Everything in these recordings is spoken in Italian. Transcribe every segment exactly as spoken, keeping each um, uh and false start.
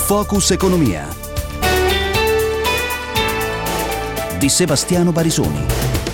Focus Economia di Sebastiano Barisoni.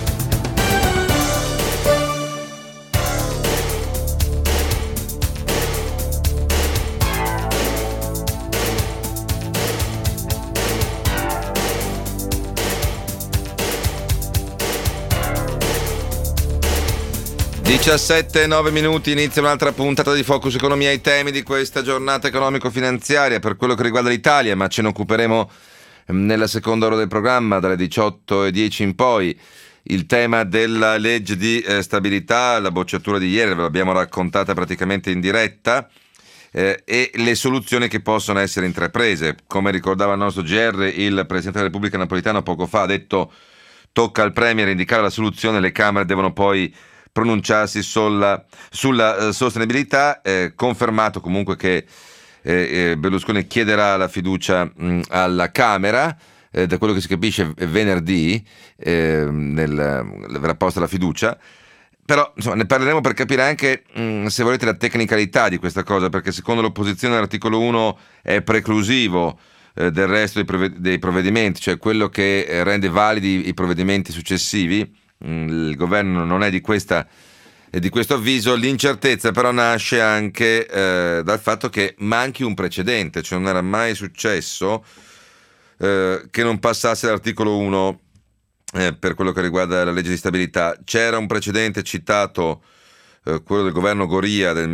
diciassette e nove minuti, inizia un'altra puntata di Focus Economia. I temi di questa giornata economico-finanziaria per quello che riguarda l'Italia, ma ce ne occuperemo nella seconda ora del programma, dalle diciotto e dieci in poi. Il tema della legge di eh, stabilità, la bocciatura di ieri, ve l'abbiamo raccontata praticamente in diretta, eh, e le soluzioni che possono essere intraprese. Come ricordava il nostro G R, il Presidente della Repubblica Napolitano poco fa ha detto: tocca al Premier indicare la soluzione, le Camere devono poi pronunciarsi sulla, sulla uh, sostenibilità, eh, confermato comunque che eh, Berlusconi chiederà la fiducia mh, alla Camera, eh, da quello che si capisce venerdì eh, nel, verrà posta la fiducia, però insomma, ne parleremo per capire anche mh, se volete la tecnicalità di questa cosa, perché secondo l'opposizione l'articolo uno è preclusivo eh, del resto dei, prove- dei provvedimenti, cioè quello che eh, rende validi i provvedimenti successivi. Il governo non è di questa e di questo avviso. L'incertezza però nasce anche eh, dal fatto che manchi un precedente, cioè non era mai successo eh, che non passasse l'articolo uno eh, per quello che riguarda la legge di stabilità. C'era un precedente citato, eh, quello del governo Goria del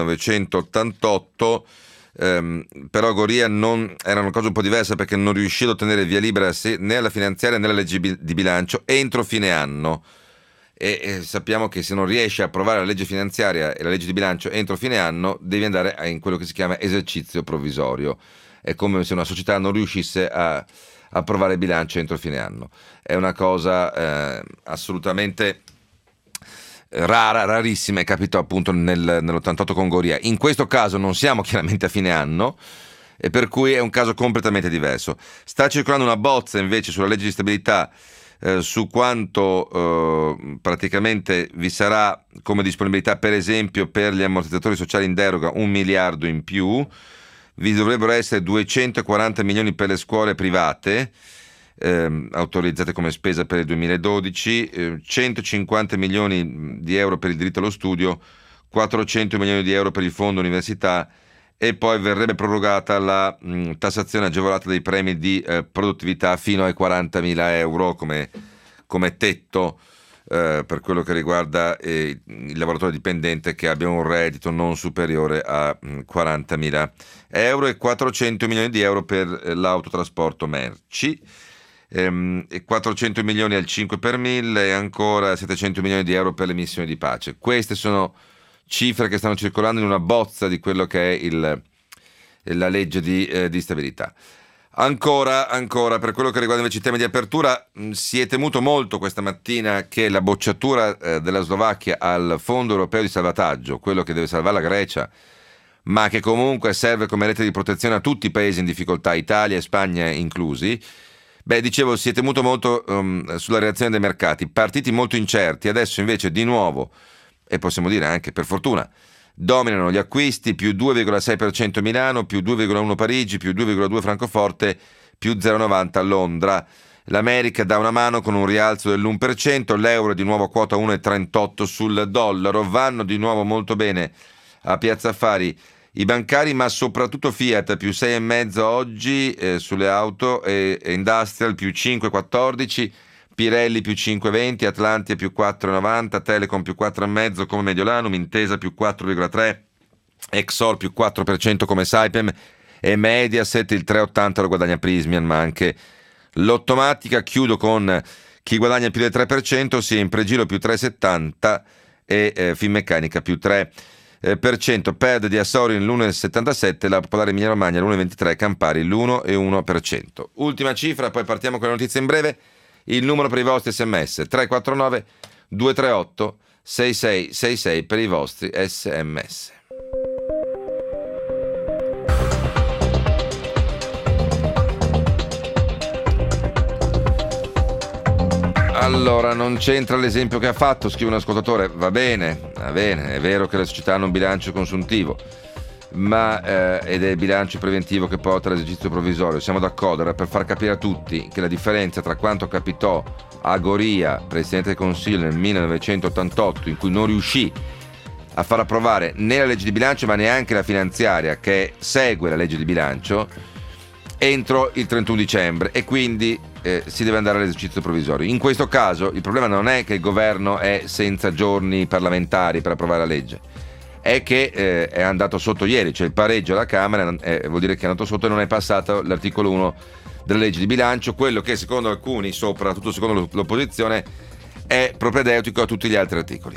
millenovecentottantotto, ehm, però Goria non, era una cosa un po' diversa, perché non riuscì ad ottenere via libera né alla finanziaria né alla legge di bilancio entro fine anno. E, e sappiamo che se non riesci a approvare la legge finanziaria e la legge di bilancio entro fine anno, devi andare in quello che si chiama esercizio provvisorio. È come se una società non riuscisse a approvare il bilancio entro fine anno. È una cosa eh, assolutamente rara, rarissima, e capitò appunto nel, nell'ottantotto con Goria. In questo caso non siamo chiaramente a fine anno, e per cui è un caso completamente diverso. Sta circolando una bozza invece sulla legge di stabilità eh, su quanto eh, praticamente vi sarà come disponibilità, per esempio per gli ammortizzatori sociali in deroga, un miliardo in più. Vi dovrebbero essere duecentoquaranta milioni per le scuole private Eh, autorizzate come spesa per il duemiladodici, eh, centocinquanta milioni di euro per il diritto allo studio, quattrocento milioni di euro per il fondo università, e poi verrebbe prorogata la mh, tassazione agevolata dei premi di eh, produttività fino ai quarantamila euro come, come tetto eh, per quello che riguarda eh, il lavoratore dipendente che abbia un reddito non superiore a mh, quarantamila euro, e quattrocento milioni di euro per eh, l'autotrasporto merci. E quattrocento milioni al cinque per mille, e ancora settecento milioni di euro per le missioni di pace. Queste sono cifre che stanno circolando in una bozza di quello che è il, la legge di, eh, di stabilità. Ancora, ancora, per quello che riguarda invece i temi di apertura, mh, si è temuto molto questa mattina che la bocciatura eh, della Slovacchia al Fondo Europeo di Salvataggio, quello che deve salvare la Grecia, ma che comunque serve come rete di protezione a tutti i paesi in difficoltà, Italia e Spagna inclusi. Beh, dicevo, si è temuto molto um, sulla reazione dei mercati, partiti molto incerti. Adesso invece di nuovo, e possiamo dire anche per fortuna, dominano gli acquisti, più due virgola sei per cento Milano, più due virgola uno Parigi, più due virgola due Francoforte, più zero virgola novanta Londra. L'America dà una mano con un rialzo dell'uno per cento, l'euro è di nuovo a quota uno virgola trentotto sul dollaro. Vanno di nuovo molto bene a Piazza Affari i bancari, ma soprattutto Fiat più sei virgola cinque oggi eh, sulle auto, e, e Industrial più cinque virgola quattordici, Pirelli più cinque virgola venti, Atlantia più quattro virgola novanta, Telecom più quattro virgola cinque come Mediolanum, Intesa più quattro virgola tre, Exor più quattro per cento come Saipem, e Mediaset il tre virgola ottanta lo guadagna Prysmian, ma anche Lottomatica. Chiudo con chi guadagna più del tre per cento, sia in Pregilo più tre virgola settanta e eh, Finmeccanica più tre per cento. Perde di Assorin l'uno virgola settantasette, la Popolare Emilia Romagna l'uno virgola ventitré, Campari l'uno virgola uno per cento. Ultima cifra, poi partiamo con le notizie in breve. Il numero per i vostri sms tre quattro nove due tre otto sei sei sei sei per i vostri sms. Allora, non c'entra l'esempio che ha fatto, scrive un ascoltatore. Va bene, va bene, è vero che le società hanno un bilancio consuntivo, ma eh, ed è il bilancio preventivo che porta all'esercizio provvisorio. Siamo d'accordo, era per far capire a tutti che la differenza tra quanto capitò a Goria, Presidente del Consiglio, nel millenovecentottantotto, in cui non riuscì a far approvare né la legge di bilancio ma neanche la finanziaria che segue la legge di bilancio entro il trentuno dicembre, e quindi eh, si deve andare all'esercizio provvisorio. In questo caso il problema non è che il governo è senza giorni parlamentari per approvare la legge, è che eh, è andato sotto ieri, cioè il pareggio alla Camera eh, vuol dire che è andato sotto e non è passato l'articolo uno della legge di bilancio, quello che secondo alcuni, soprattutto secondo l'opposizione, è propedeutico a tutti gli altri articoli.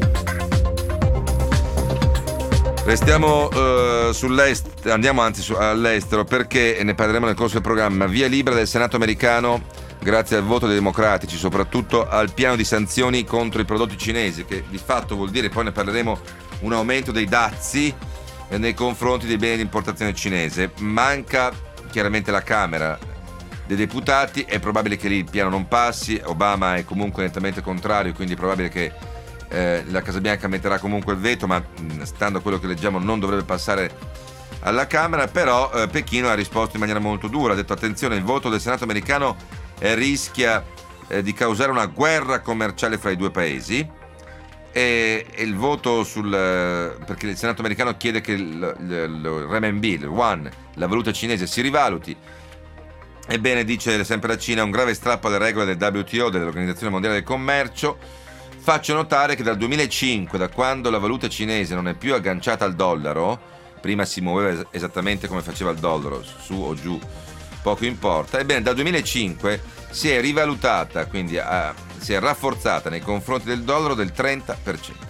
Restiamo uh, sull'est, andiamo anzi su, all'estero, perché ne parleremo nel corso del programma. Via libera del Senato americano, grazie al voto dei democratici, soprattutto al piano di sanzioni contro i prodotti cinesi, che di fatto vuol dire, poi ne parleremo, un aumento dei dazi eh, nei confronti dei beni di importazione cinese. Manca chiaramente la Camera dei Deputati, è probabile che lì il piano non passi, Obama è comunque nettamente contrario, quindi è probabile che eh, la Casa Bianca metterà comunque il veto, ma mh, stando a quello che leggiamo non dovrebbe passare alla Camera. Però eh, Pechino ha risposto in maniera molto dura, ha detto: attenzione, il voto del Senato americano eh, rischia eh, di causare una guerra commerciale fra i due paesi, e, e il voto sul eh, perché il Senato americano chiede che il, il, il renminbi, il yuan, la valuta cinese, si rivaluti. Ebbene, dice sempre la Cina, un grave strappo alle regole del W T O, dell'Organizzazione Mondiale del Commercio. Faccio notare che dal duemilacinque, da quando la valuta cinese non è più agganciata al dollaro, prima si muoveva esattamente come faceva il dollaro, su o giù, poco importa, ebbene dal duemilacinque si è rivalutata, quindi ha, si è rafforzata nei confronti del dollaro del trenta per cento.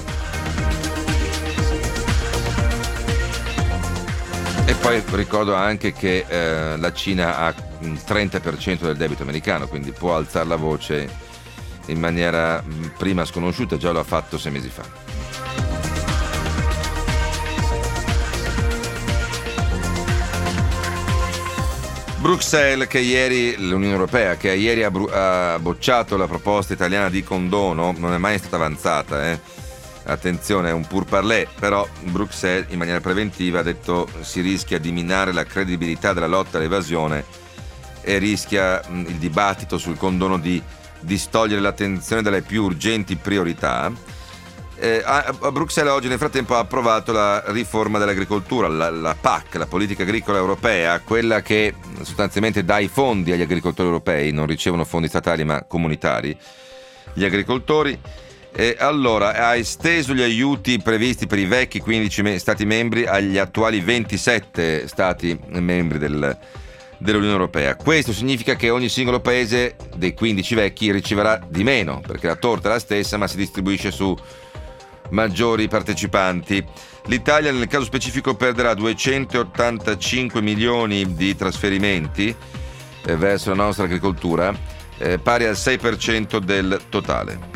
E poi ricordo anche che eh, la Cina ha il trenta per cento del debito americano, quindi può alzare la voce in maniera mh, prima sconosciuta, già lo ha fatto sei mesi fa. Bruxelles, che ieri, l'Unione Europea, che ieri ha, bru- ha bocciato la proposta italiana di condono, non è mai stata avanzata, eh. Attenzione, è un pourparlers, però Bruxelles in maniera preventiva ha detto si rischia di minare la credibilità della lotta all'evasione e rischia mh, il dibattito sul condono di distogliere l'attenzione dalle più urgenti priorità. Eh, a, a Bruxelles oggi nel frattempo ha approvato la riforma dell'agricoltura, la, la P A C, la politica agricola europea, quella che sostanzialmente dà i fondi agli agricoltori europei, non ricevono fondi statali ma comunitari gli agricoltori. E allora ha esteso gli aiuti previsti per i vecchi quindici me- stati membri agli attuali ventisette stati membri del, dell'Unione Europea. Questo significa che ogni singolo paese dei quindici vecchi riceverà di meno, perché la torta è la stessa ma si distribuisce su maggiori partecipanti. L'Italia nel caso specifico perderà duecentottantacinque milioni di trasferimenti eh, verso la nostra agricoltura, eh, pari al sei per cento del totale.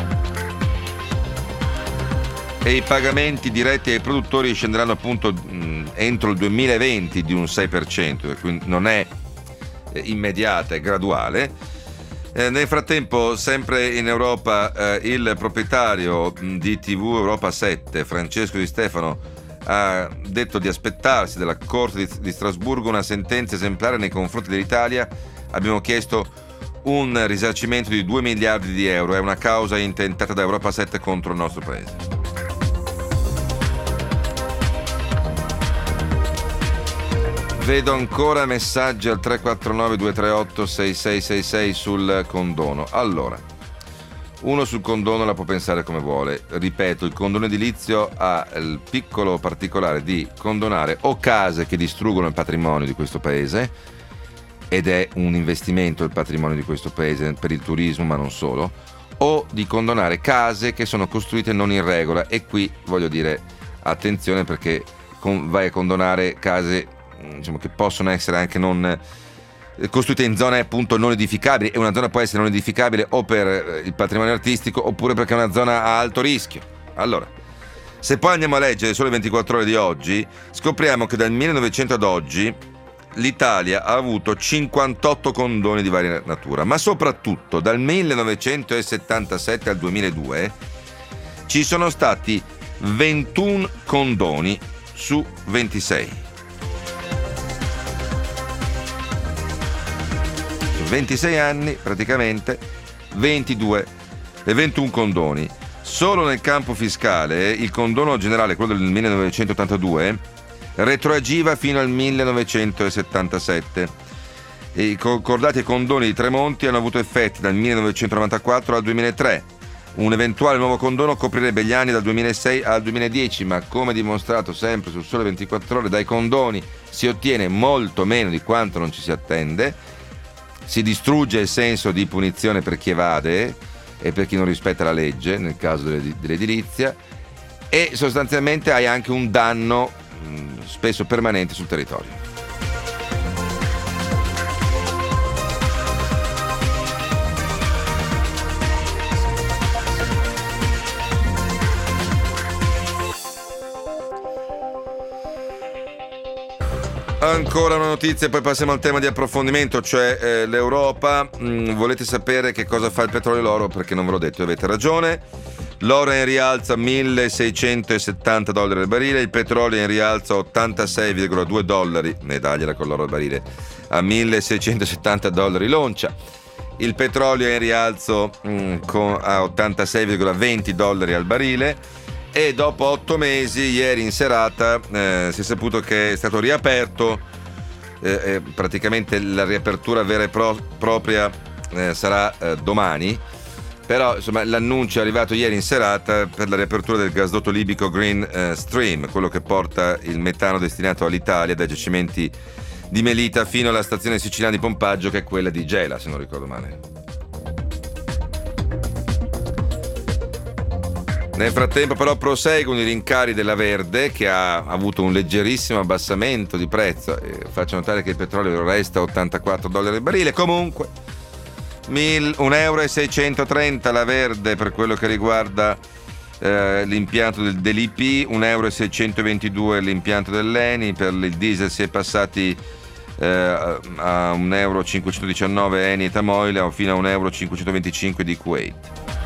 E i pagamenti diretti ai produttori scenderanno appunto mh, entro il duemilaventi di un sei per cento, quindi non è eh, immediata, è graduale. Eh, nel frattempo, sempre in Europa, eh, il proprietario mh, di T V Europa sette, Francesco Di Stefano, ha detto di aspettarsi dalla Corte di, di Strasburgo una sentenza esemplare nei confronti dell'Italia. Abbiamo chiesto un risarcimento di due miliardi di euro, è una causa intentata da Europa sette contro il nostro paese. Vedo ancora messaggi al tre quattro nove due tre otto sei sei sei sei sul condono. Allora, uno sul condono la può pensare come vuole. Ripeto, il condono edilizio ha il piccolo particolare di condonare o case che distruggono il patrimonio di questo paese, ed è un investimento il patrimonio di questo paese per il turismo, ma non solo, o di condonare case che sono costruite non in regola. E qui voglio dire attenzione, perché con, vai a condonare case, diciamo, che possono essere anche non costruite in zone appunto non edificabili, e una zona può essere non edificabile o per il patrimonio artistico oppure perché è una zona a alto rischio. Allora, se poi andiamo a leggere solo le ventiquattro ore di oggi, scopriamo che dal millenovecento ad oggi l'Italia ha avuto cinquantotto condoni di varia natura, ma soprattutto dal millenovecentosettantasette al duemiladue ci sono stati ventuno condoni su ventisei. Su ventisei anni praticamente ventidue e ventuno condoni. Solo nel campo fiscale il condono generale, quello del millenovecentottantadue, retroagiva fino al millenovecentosettantasette. I concordati e condoni di Tremonti hanno avuto effetti dal millenovecentonovantaquattro al duemilatré. Un eventuale nuovo condono coprirebbe gli anni dal duemilasei al duemiladieci, ma come dimostrato sempre sul Sole ventiquattro Ore, dai condoni si ottiene molto meno di quanto non ci si attende, si distrugge il senso di punizione per chi evade e per chi non rispetta la legge, nel caso dell'edilizia, e sostanzialmente hai anche un danno mh, spesso permanente sul territorio. Ancora una notizia, poi passiamo al tema di approfondimento, cioè eh, l'Europa. Mm, volete sapere che cosa fa il petrolio e l'oro? Perché non ve l'ho detto, avete ragione. L'oro è in rialzo a milleseicentosettanta dollari al barile, il petrolio è in rialzo a ottantasei virgola due dollari, medagliela con l'oro al barile, a milleseicentosettanta dollari l'oncia. Il petrolio è in rialzo mm, con, a ottantasei virgola venti dollari al barile. E dopo otto mesi, ieri in serata, eh, si è saputo che è stato riaperto, eh, eh, praticamente la riapertura vera e pro- propria eh, sarà eh, domani, però insomma l'annuncio è arrivato ieri in serata per la riapertura del gasdotto libico Green eh, Stream, quello che porta il metano destinato all'Italia dai giacimenti di Melita fino alla stazione siciliana di pompaggio, che è quella di Gela, se non ricordo male. Nel frattempo però proseguono i rincari della Verde, che ha avuto un leggerissimo abbassamento di prezzo. E faccio notare che il petrolio resta a ottantaquattro dollari al barile. Comunque un euro e seicentotrenta la Verde per quello che riguarda eh, l'impianto del, dell'I P, un euro e seicentoventidue l'impianto dell'Eni. Per il diesel si è passati eh, a un euro e cinquecentodiciannove Eni e Tamoil, fino a un euro e cinquecentoventicinque di Kuwait.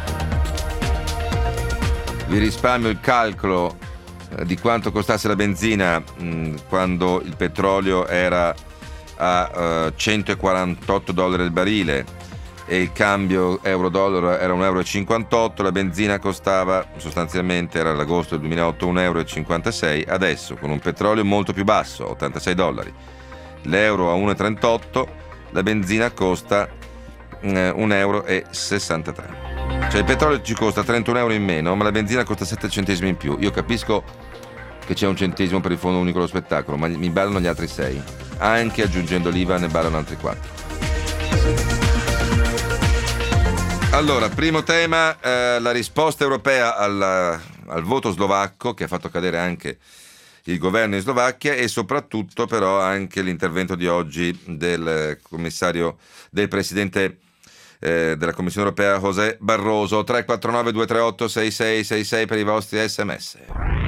Vi risparmio il calcolo eh, di quanto costasse la benzina mh, quando il petrolio era a uh, centoquarantotto dollari al barile e il cambio euro-dollaro era un euro e cinquantotto. La benzina costava sostanzialmente, era l'agosto del duemilaotto, un euro e cinquantasei. Adesso con un petrolio molto più basso, ottantasei dollari, l'euro a uno e trentotto, la benzina costa eh, un euro e sessantatré. Cioè il petrolio ci costa trentuno euro in meno, ma la benzina costa sette centesimi in più. Io capisco che c'è un centesimo per il fondo unico dello spettacolo, ma mi ballano gli altri sei. Anche aggiungendo l'I V A ne ballano altri quattro. Allora, primo tema, eh, la risposta europea al, al voto slovacco, che ha fatto cadere anche il governo in Slovacchia, e soprattutto però anche l'intervento di oggi del commissario, del presidente Eh, della Commissione Europea José Barroso. Tre quattro nove due tre otto sei sei sei sei per i vostri sms.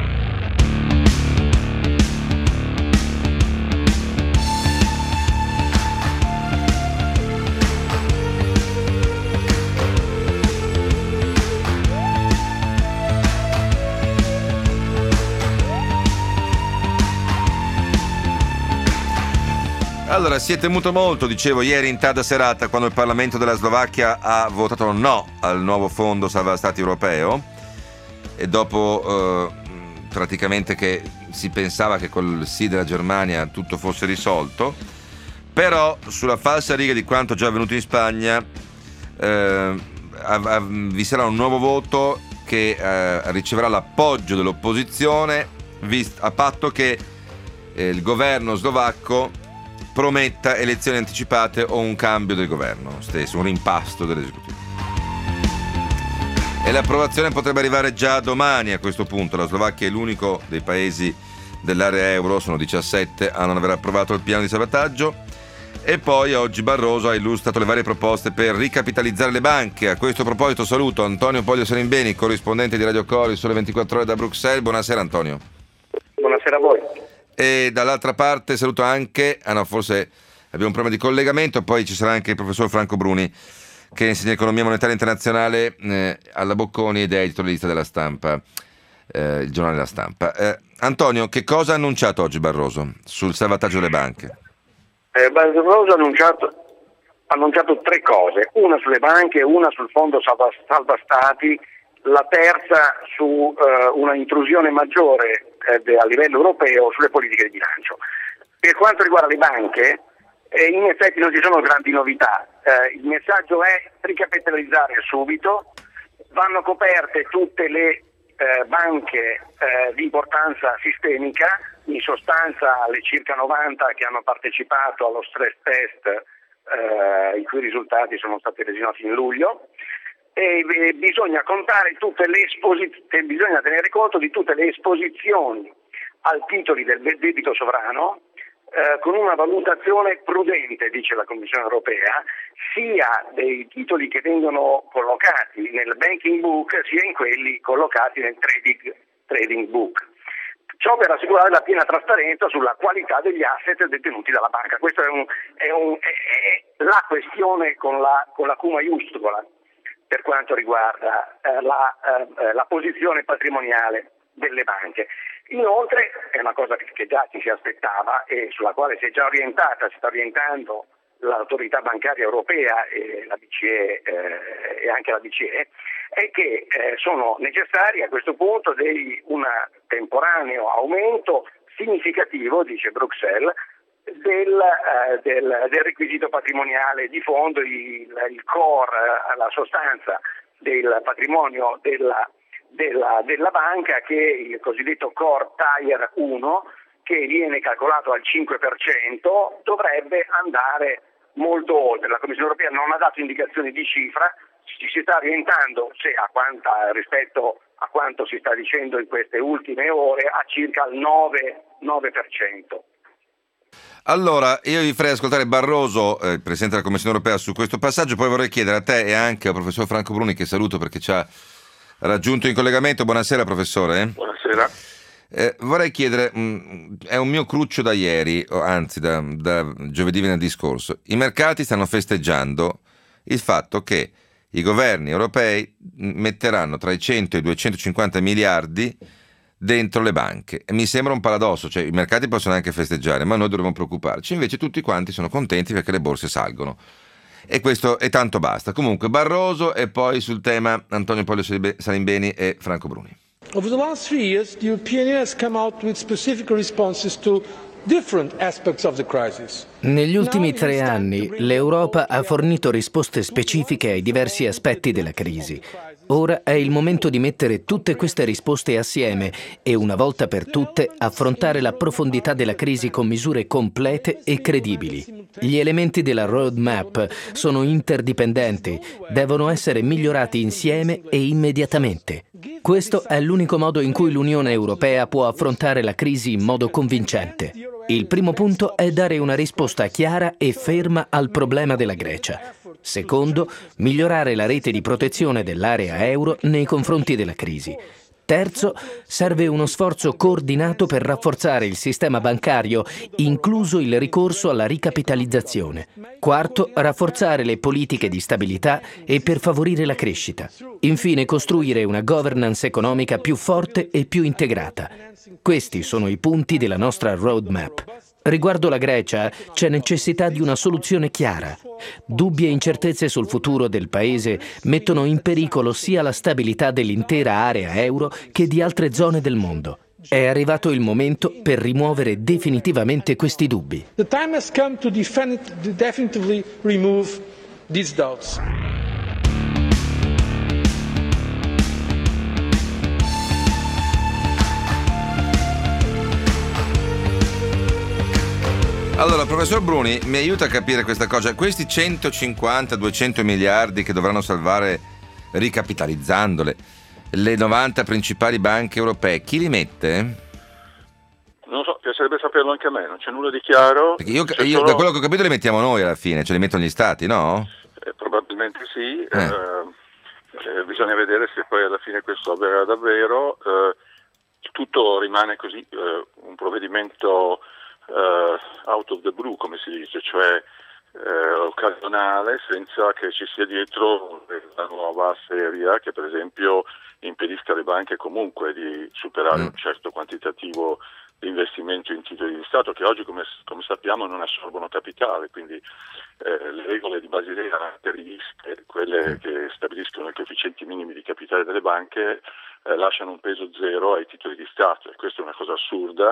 Allora, si è temuto molto, dicevo, ieri in tarda serata, quando il Parlamento della Slovacchia ha votato no al nuovo fondo salva stati europeo, e dopo eh, praticamente che si pensava che col sì della Germania tutto fosse risolto, però sulla falsa riga di quanto già avvenuto in Spagna eh, vi sarà un nuovo voto che eh, riceverà l'appoggio dell'opposizione, vist- a patto che eh, il governo slovacco prometta elezioni anticipate o un cambio del governo stesso, un rimpasto dell'esecutivo. E l'approvazione potrebbe arrivare già domani. A questo punto la Slovacchia è l'unico dei paesi dell'area euro, sono diciassette, a non aver approvato il piano di salvataggio. E poi oggi Barroso ha illustrato le varie proposte per ricapitalizzare le banche. A questo proposito saluto Antonio Poglio Serimbeni, corrispondente di Radio Cori, Sole ventiquattro Ore da Bruxelles. Buonasera Antonio. Buonasera a voi. E dall'altra parte saluto anche, ah no, forse abbiamo un problema di collegamento, poi ci sarà anche il professor Franco Bruni, che insegna economia monetaria internazionale eh, alla Bocconi ed è editorialista della Stampa, eh, il giornale della Stampa. Eh, Antonio, che cosa ha annunciato oggi Barroso sul salvataggio delle banche? Eh, Barroso ha annunciato, ha annunciato tre cose, una sulle banche, una sul fondo salva, salva stati, la terza su eh, una intrusione maggiore eh, a livello europeo sulle politiche di bilancio. Per quanto riguarda le banche, eh, in effetti non ci sono grandi novità. Eh, il messaggio è ricapitalizzare subito, vanno coperte tutte le eh, banche eh, di importanza sistemica, in sostanza le circa novanta che hanno partecipato allo stress test, eh, i cui risultati sono stati resi noti in luglio. E eh, bisogna contare tutte le esposizioni, bisogna tenere conto di tutte le esposizioni al titoli del debito sovrano, eh, con una valutazione prudente, dice la Commissione europea, sia dei titoli che vengono collocati nel banking book, sia in quelli collocati nel trading, trading book. Ciò per assicurare la piena trasparenza sulla qualità degli asset detenuti dalla banca. Questa è, un, è, un, è, è la questione con la, con la Q maiuscola per quanto riguarda eh, la, eh, la posizione patrimoniale delle banche. Inoltre, è una cosa che, che già ci si aspettava e sulla quale si è già orientata, si sta orientando l'autorità bancaria europea e la B C E eh, e anche la B C E, è che eh, sono necessari a questo punto dei, un temporaneo aumento significativo, dice Bruxelles, Del, eh, del, del requisito patrimoniale di fondo, il, il core, la sostanza del patrimonio della, della, della banca, che è il cosiddetto core tier uno, che viene calcolato al cinque per cento, dovrebbe andare molto oltre. La Commissione europea non ha dato indicazioni di cifra, ci si sta orientando, se a quanta, rispetto a quanto si sta dicendo in queste ultime ore, a circa il nove per cento. Allora, io vi farei ascoltare Barroso, eh, il Presidente della Commissione Europea, su questo passaggio, poi vorrei chiedere a te e anche al professor Franco Bruni, che saluto perché ci ha raggiunto in collegamento. Buonasera professore. Buonasera. Eh, vorrei chiedere, mh, è un mio cruccio da ieri, o anzi da, da giovedì venerdì scorso, i mercati stanno festeggiando il fatto che i governi europei metteranno tra i cento e i duecentocinquanta miliardi dentro le banche. E mi sembra un paradosso, cioè i mercati possono anche festeggiare, ma noi dovremmo preoccuparci. Invece tutti quanti sono contenti perché le borse salgono. E questo è tanto basta. Comunque Barroso, e poi sul tema Antonio Pollio Salimbeni e Franco Bruni. Over the last three years, the European Union has come out with specific responses to different aspects of the crisis. Negli ultimi tre anni l'Europa ha fornito risposte specifiche ai diversi aspetti della crisi. Ora è il momento di mettere tutte queste risposte assieme e una volta per tutte affrontare la profondità della crisi con misure complete e credibili. Gli elementi della roadmap sono interdipendenti, devono essere migliorati insieme e immediatamente. Questo è l'unico modo in cui l'Unione Europea può affrontare la crisi in modo convincente. Il primo punto è dare una risposta chiara e ferma al problema della Grecia. Secondo, migliorare la rete di protezione dell'area euro nei confronti della crisi. Terzo, serve uno sforzo coordinato per rafforzare il sistema bancario, incluso il ricorso alla ricapitalizzazione. Quarto, rafforzare le politiche di stabilità e per favorire la crescita. Infine, costruire una governance economica più forte e più integrata. Questi sono i punti della nostra roadmap. Riguardo la Grecia, c'è necessità di una soluzione chiara. Dubbi e incertezze sul futuro del paese mettono in pericolo sia la stabilità dell'intera area euro che di altre zone del mondo. È arrivato il momento per rimuovere definitivamente questi dubbi. The time has come to definitively remove these doubts. Allora, professor Bruni, mi aiuta a capire questa cosa. Questi centocinquanta duecento miliardi che dovranno salvare ricapitalizzandole le novanta principali banche europee, chi li mette? Non so, piacerebbe saperlo anche a me, non c'è nulla di chiaro. Perché io, io solo... da quello che ho capito li mettiamo noi alla fine, ce li mettono gli stati, no? Eh, probabilmente sì, eh. Eh, bisogna vedere se poi alla fine questo avverrà davvero. Eh, tutto rimane così, eh, un provvedimento Uh, out of the blue, come si dice, cioè eh, occasionale, senza che ci sia dietro una nuova seria che per esempio impedisca alle banche comunque di superare mm. un certo quantitativo di investimento in titoli di Stato, che oggi come, come sappiamo non assorbono capitale, quindi eh, le regole di Basilea previste, quelle che stabiliscono i coefficienti minimi di capitale delle banche, eh, lasciano un peso zero ai titoli di Stato, e questa è una cosa assurda,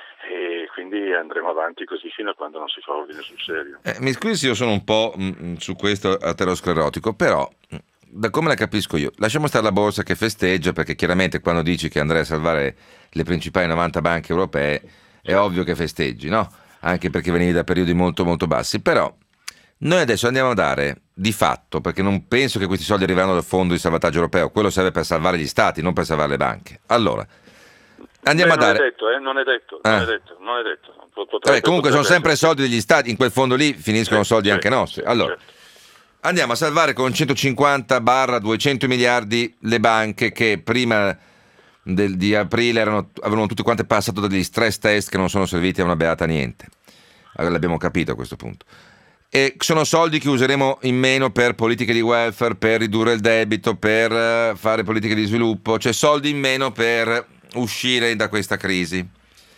e quindi andremo avanti così fino a quando non si fa ordine sul serio. Eh, mi scusi se io sono un po' mh, su questo aterosclerotico, però da come la capisco io, lasciamo stare la borsa che festeggia, perché chiaramente quando dici che andrai a salvare le principali novanta banche europee è ovvio che festeggi, no? Anche perché venivi da periodi molto molto bassi, però noi adesso andiamo a dare di fatto, perché non penso che questi soldi arriveranno dal fondo di salvataggio europeo, quello serve per salvare gli stati, non per salvare le banche. Allora andiamo Beh, a dare non è detto, eh? non è detto, non eh. è detto, non è detto. Potrebbe, Vabbè, comunque sono sempre essere. soldi degli stati, in quel fondo lì finiscono Sì, soldi sì, anche nostri. sì, Allora certo. andiamo a salvare con centocinquanta duecento miliardi le banche che prima del, di aprile erano, avevano tutte quante passato degli stress test che non sono serviti a una beata niente. Allora, l'abbiamo capito a questo punto. E sono soldi che useremo in meno per politiche di welfare, per ridurre il debito, per uh, fare politiche di sviluppo, cioè soldi in meno per uscire da questa crisi.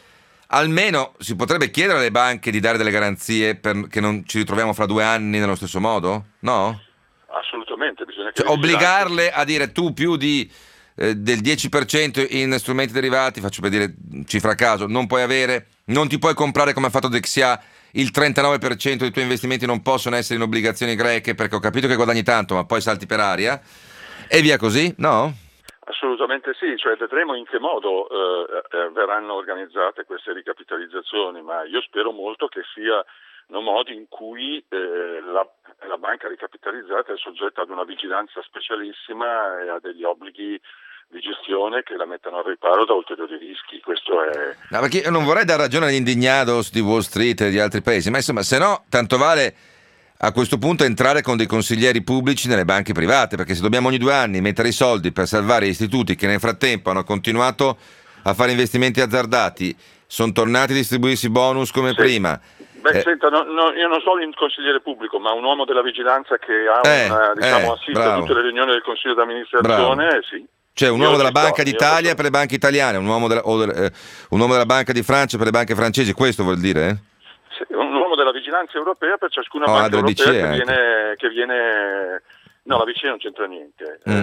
Almeno si potrebbe chiedere alle banche di dare delle garanzie per che non ci ritroviamo fra due anni nello stesso modo? No? Assolutamente, bisogna che Cioè, obbligarle a dire tu più di eh, del dieci per cento in strumenti derivati, faccio per dire cifra a caso, non puoi avere, non ti puoi comprare come ha fatto Dexia, il trentanove per cento dei tuoi investimenti non possono essere in obbligazioni greche perché ho capito che guadagni tanto ma poi salti per aria e via così, no? Assolutamente sì, cioè vedremo in che modo eh, verranno organizzate queste ricapitalizzazioni, ma io spero molto che siano modi in cui eh, la, la banca ricapitalizzata è soggetta ad una vigilanza specialissima e a degli obblighi di gestione che la mettano al riparo da ulteriori rischi. Questo è... No, perché io non vorrei dare ragione agli indignados di Wall Street e di altri paesi, ma insomma, se no, tanto vale a questo punto entrare con dei consiglieri pubblici nelle banche private, perché se dobbiamo ogni due anni mettere i soldi per salvare gli istituti che nel frattempo hanno continuato a fare investimenti azzardati, sono tornati a distribuirsi bonus come sì. prima. Beh, eh, senta, no, no, io non sono il consigliere pubblico, ma un uomo della vigilanza che ha eh, una, diciamo, eh, assiste bravo. a tutte le riunioni del Consiglio d'amministrazione, sì. Cioè un Io uomo della ci sto, Banca d'Italia io per le banche italiane, un uomo della, o del, eh, un uomo della Banca di Francia per le banche francesi, questo vuol dire? Eh? Sì, un uomo della vigilanza europea per ciascuna Oh, banca del europea B C E che anche. viene, che viene... No, la B C E non c'entra niente. Mm. Eh,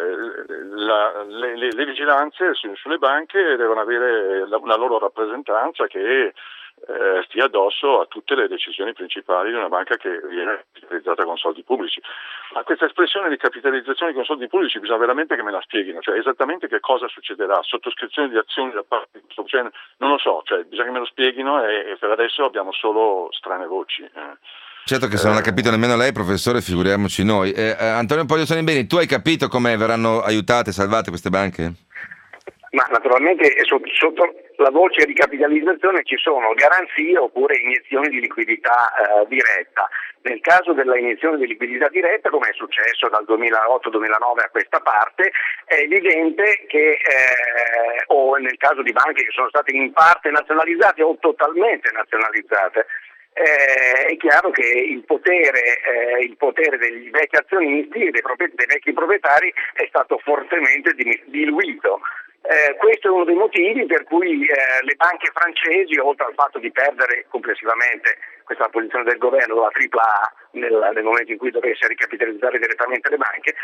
la, le, le, le vigilanze su, sulle banche devono avere la, una loro rappresentanza che eh, stia addosso a tutte le decisioni principali di una banca che viene capitalizzata con soldi pubblici. Ma questa espressione di capitalizzazione con soldi pubblici bisogna veramente che me la spieghino, cioè esattamente che cosa succederà, sottoscrizione di azioni da parte di questo, cioè, non lo so, cioè, bisogna che me lo spieghino e, e per adesso abbiamo solo strane voci. Eh. Certo che se non l'ha capito nemmeno lei, professore, figuriamoci noi. Eh, eh, Antonio Poglio Sonimbeni, tu hai capito come verranno aiutate, salvate queste banche? Ma naturalmente sotto, sotto la voce ricapitalizzazione ci sono garanzie oppure iniezioni di liquidità eh, diretta. Nel caso della iniezione di liquidità diretta, come è successo dal duemilaotto duemilanove a questa parte, è evidente che, eh, o nel caso di banche che sono state in parte nazionalizzate o totalmente nazionalizzate, Eh, è chiaro che il potere, eh, il potere degli vecchi azionisti e dei, propri, dei vecchi proprietari è stato fortemente diluito. Eh, questo è uno dei motivi per cui eh, le banche francesi, oltre al fatto di perdere complessivamente, questa è la posizione del governo, la tripla A nel, nel momento in cui dovesse ricapitalizzare direttamente le banche,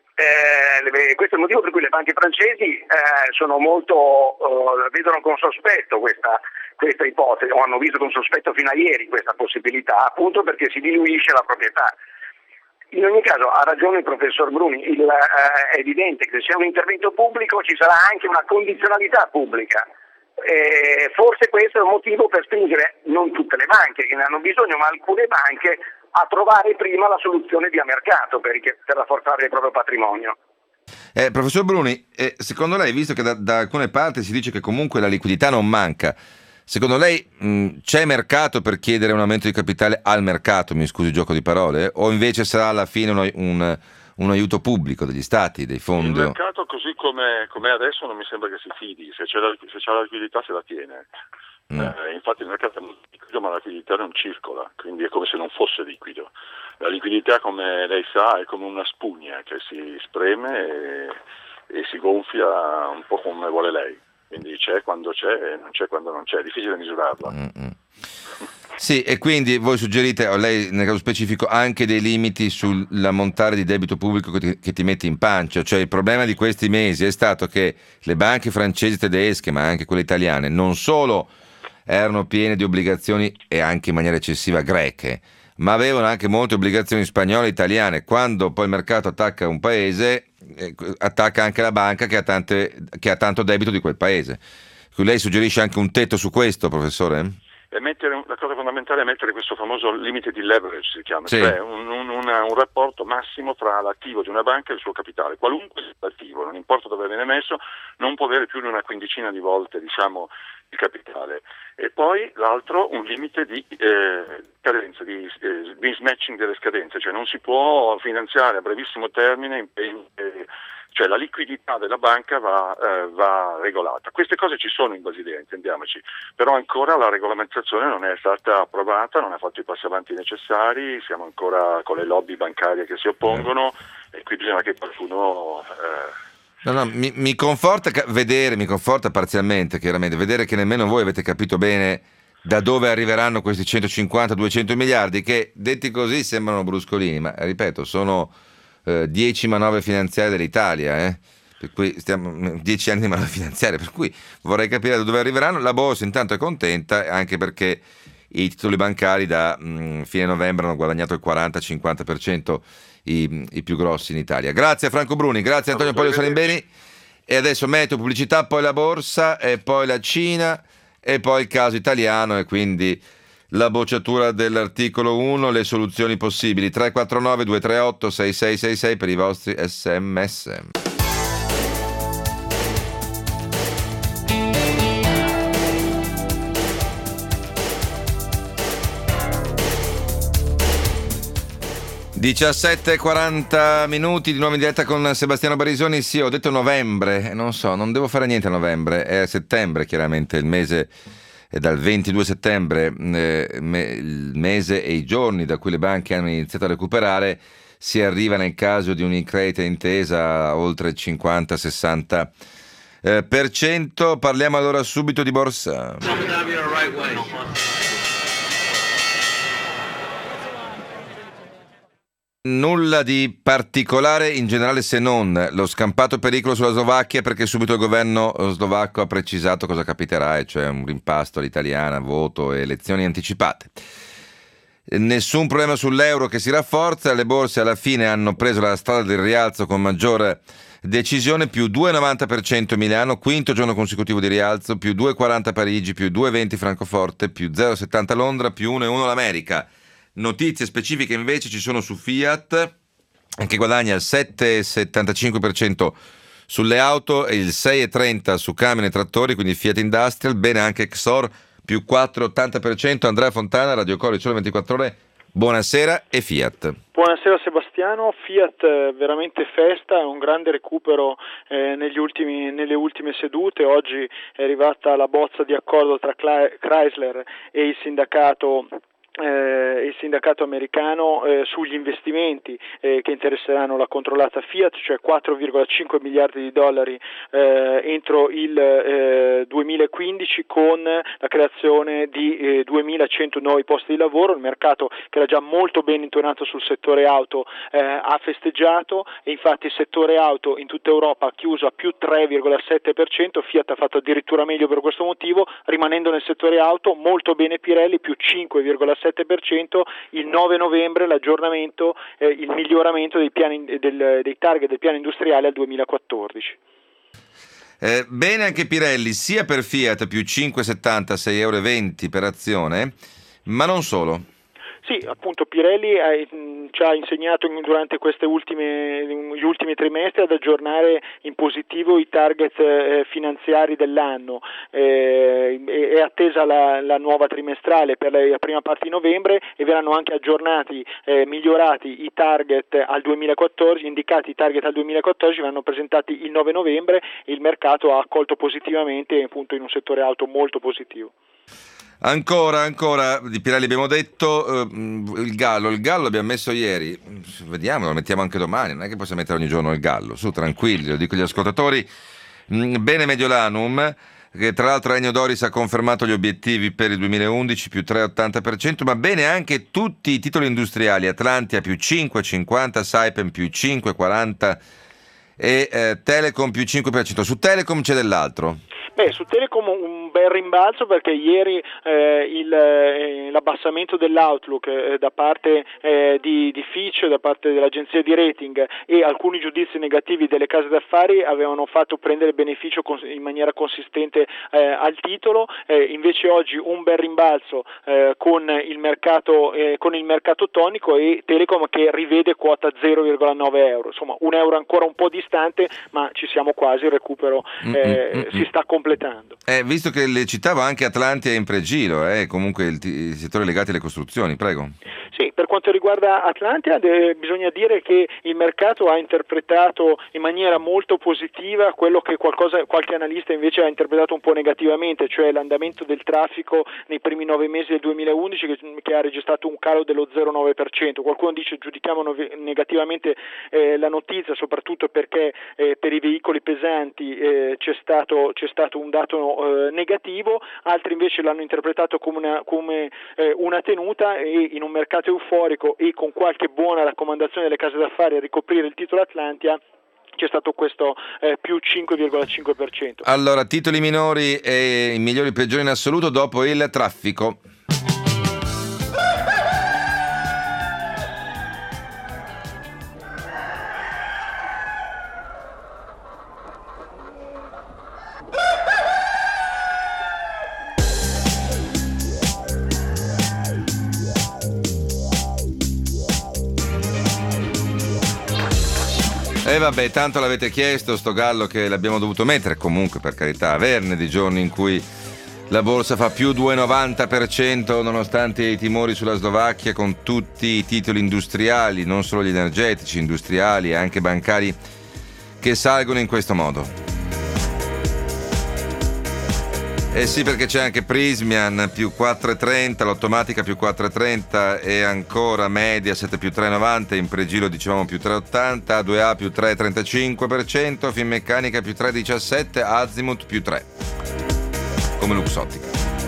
eh, le, questo è il motivo per cui le banche francesi eh, sono molto eh, vedono con sospetto questa questa ipotesi, o hanno visto con sospetto fino a ieri questa possibilità, appunto perché si diluisce la proprietà. In ogni caso ha ragione il professor Bruni, il, eh, è evidente che se c'è un intervento pubblico ci sarà anche una condizionalità pubblica. Eh, forse questo è un motivo per spingere non tutte le banche che ne hanno bisogno, ma alcune banche a trovare prima la soluzione via mercato per, per rafforzare il proprio patrimonio. Eh, professor Bruni, eh, secondo lei, visto che da, da alcune parti si dice che comunque la liquidità non manca, secondo lei mh, c'è mercato per chiedere un aumento di capitale al mercato, mi scusi il gioco di parole, o invece sarà alla fine un, un, un aiuto pubblico degli stati, dei fondi? Il mercato così come è adesso non mi sembra che si fidi, se c'è la, se c'è la liquidità se la tiene. Mm. Eh, infatti il mercato è molto liquido, ma la liquidità non circola, quindi è come se non fosse liquido. La liquidità, come lei sa, è come una spugna che si spreme e, e si gonfia un po' come vuole lei. Quindi c'è quando c'è e non c'è quando non c'è, è difficile misurarla. Mm-hmm. Sì, e quindi voi suggerite, o lei nel caso specifico, anche dei limiti sull'ammontare di debito pubblico che ti, che ti metti in pancia. Cioè il problema di questi mesi è stato che le banche francesi, tedesche, ma anche quelle italiane, non solo erano piene di obbligazioni e anche in maniera eccessiva greche, ma avevano anche molte obbligazioni spagnole e italiane. Quando poi il mercato attacca un paese, eh, attacca anche la banca che ha, tante, che ha tanto debito di quel paese. Quindi lei suggerisce anche un tetto su questo, professore? E mettere, la cosa fondamentale è mettere questo famoso limite di leverage, si chiama, sì. Cioè un, un, una, un rapporto massimo tra l'attivo di una banca e il suo capitale. Qualunque sia l'attivo, non importa dove viene messo, non può avere più di una quindicina di volte, diciamo, il capitale. E poi l'altro, un limite di eh, cadenza, di eh, mismatching delle scadenze, cioè non si può finanziare a brevissimo termine impegni, eh, cioè la liquidità della banca va, eh, va regolata. Queste cose ci sono in Basilea, intendiamoci, però ancora la regolamentazione non è stata approvata, non ha fatto i passi avanti necessari, siamo ancora con le lobby bancarie che si oppongono e qui bisogna che qualcuno... Eh, No, no, mi, mi conforta vedere, mi conforta parzialmente, chiaramente, vedere che nemmeno voi avete capito bene da dove arriveranno questi centocinquanta duecento miliardi, che detti così sembrano bruscolini, ma ripeto, sono eh, dieci manovre finanziarie dell'Italia, eh? Per cui stiamo dieci anni di manovre finanziarie, per cui vorrei capire da dove arriveranno. La borsa intanto è contenta, anche perché i titoli bancari da mh, fine novembre hanno guadagnato il quaranta cinquanta per cento i, i più grossi in Italia. Grazie Franco Bruni, grazie Antonio Polio Salimbeni. E adesso meteo, pubblicità, poi la borsa, e poi la Cina, e poi il caso italiano, e quindi la bocciatura dell'articolo uno, le soluzioni possibili. Tre quattro nove due tre otto sei sei sei sei per i vostri sms. diciassette e quaranta minuti di nuovo in diretta con Sebastiano Barisoni. Sì, ho detto novembre, non so, non devo fare niente a novembre, è a settembre chiaramente, il mese è dal ventidue settembre, eh, me, il mese e i giorni da cui le banche hanno iniziato a recuperare. Si arriva nel caso di Unicredit Intesa a oltre il cinquanta sessanta eh, per cento. Parliamo allora subito di borsa. Nulla di particolare in generale, se non lo scampato pericolo sulla Slovacchia, perché subito il governo slovacco ha precisato cosa capiterà, e cioè un rimpasto all'italiana, voto e elezioni anticipate. Nessun problema sull'euro che si rafforza, le borse alla fine hanno preso la strada del rialzo con maggiore decisione, più due virgola novanta per cento Milano, quinto giorno consecutivo di rialzo, più due virgola quaranta Parigi, più due virgola venti Francoforte, più zero virgola settanta Londra, più uno virgola uno l'America. Notizie specifiche invece ci sono su Fiat, che guadagna il sette virgola settantacinque per cento sulle auto e il sei virgola trenta per cento su camion e trattori, quindi Fiat Industrial. Bene anche Exor, più quattro virgola ottanta per cento. Andrea Fontana, Radio Cori, Sole ventiquattro Ore, buonasera. E Fiat. Buonasera Sebastiano. Fiat eh, veramente festa, un grande recupero eh, negli ultimi, nelle ultime sedute. Oggi è arrivata la bozza di accordo tra Chrysler e il sindacato Eh, il sindacato americano eh, sugli investimenti eh, che interesseranno la controllata Fiat, cioè quattro virgola cinque miliardi di dollari eh, entro il eh, duemilaquindici, con la creazione di eh, duemilacento nuovi posti di lavoro. Il mercato, che era già molto ben intonato sul settore auto, eh, ha festeggiato, e infatti il settore auto in tutta Europa ha chiuso a più tre virgola sette per cento. Fiat ha fatto addirittura meglio per questo motivo, rimanendo nel settore auto. Molto bene Pirelli, più cinque virgola sette per cento. Il nove novembre l'aggiornamento, eh, il miglioramento dei piani del, dei target del piano industriale al duemilaquattordici. Eh, bene anche Pirelli, sia per Fiat più cinque virgola settanta, sei virgola venti euro per azione, ma non solo. Sì, appunto Pirelli eh, ci ha insegnato in, durante queste ultime, gli ultimi trimestri ad aggiornare in positivo i target eh, finanziari dell'anno. Eh, è attesa la, la nuova trimestrale per la prima parte di novembre, e verranno anche aggiornati, eh, migliorati i target al duemilaquattordici, indicati i target al duemilaquattordici, verranno presentati il nove novembre, e il mercato ha accolto positivamente, appunto in un settore auto molto positivo. Ancora, ancora, di Pirelli abbiamo detto, eh, il gallo, il gallo l'abbiamo messo ieri, vediamo, lo mettiamo anche domani, non è che possiamo mettere ogni giorno il gallo, su, tranquilli, lo dico agli ascoltatori. Bene Mediolanum, che tra l'altro Ennio Doris ha confermato gli obiettivi per il duemilaundici, più tre virgola ottanta per cento, ma bene anche tutti i titoli industriali, Atlantia più cinque virgola cinquanta, Saipem più cinque virgola quaranta e eh, Telecom più cinque per cento. Su Telecom c'è dell'altro. Beh, su Telecom un bel rimbalzo perché ieri eh, il, eh, l'abbassamento dell'outlook eh, da parte eh, di, di Fitch, da parte dell'agenzia di rating e alcuni giudizi negativi delle case d'affari avevano fatto prendere beneficio cons- in maniera consistente eh, al titolo, eh, invece oggi un bel rimbalzo eh, con il mercato eh, con il mercato tonico e Telecom che rivede quota zero virgola nove euro, insomma un euro ancora un po' distante ma ci siamo quasi, il recupero eh, mm-hmm. si sta completando. Eh, visto che le citavo anche Atlantia e Impregilo, eh, comunque il, t- il settore legati alle costruzioni, prego. Sì, per quanto riguarda Atlantia de- bisogna dire che il mercato ha interpretato in maniera molto positiva quello che qualcosa, qualche analista invece ha interpretato un po' negativamente, cioè l'andamento del traffico nei primi nove mesi del duemilaundici che, che ha registrato un calo dello zero virgola nove per cento. Qualcuno dice giudichiamo nove- negativamente eh, la notizia soprattutto perché eh, per i veicoli pesanti eh, c'è stato, c'è stato un dato eh, negativo, altri invece l'hanno interpretato come una, come, eh, una tenuta e in un mercato euforico e con qualche buona raccomandazione delle case d'affari a ricoprire il titolo Atlantia c'è stato questo eh, più cinque virgola cinque per cento. Allora, titoli minori e i migliori e peggiori in assoluto dopo il traffico. E eh vabbè, tanto l'avete chiesto, sto gallo che l'abbiamo dovuto mettere, comunque per carità, averne di giorni in cui la borsa fa più due virgola novanta per cento nonostante i timori sulla Slovacchia, con tutti i titoli industriali, non solo gli energetici, industriali e anche bancari che salgono in questo modo. Eh sì, perché c'è anche Prismian più quattro virgola trenta, l'Automatica più quattro virgola trenta e ancora Mediaset più tre virgola novanta, Impregilo dicevamo più tre virgola ottanta, A due A più tre virgola trentacinque per cento, Finmeccanica più tre virgola diciassette, Azimut più tre, come Luxottica.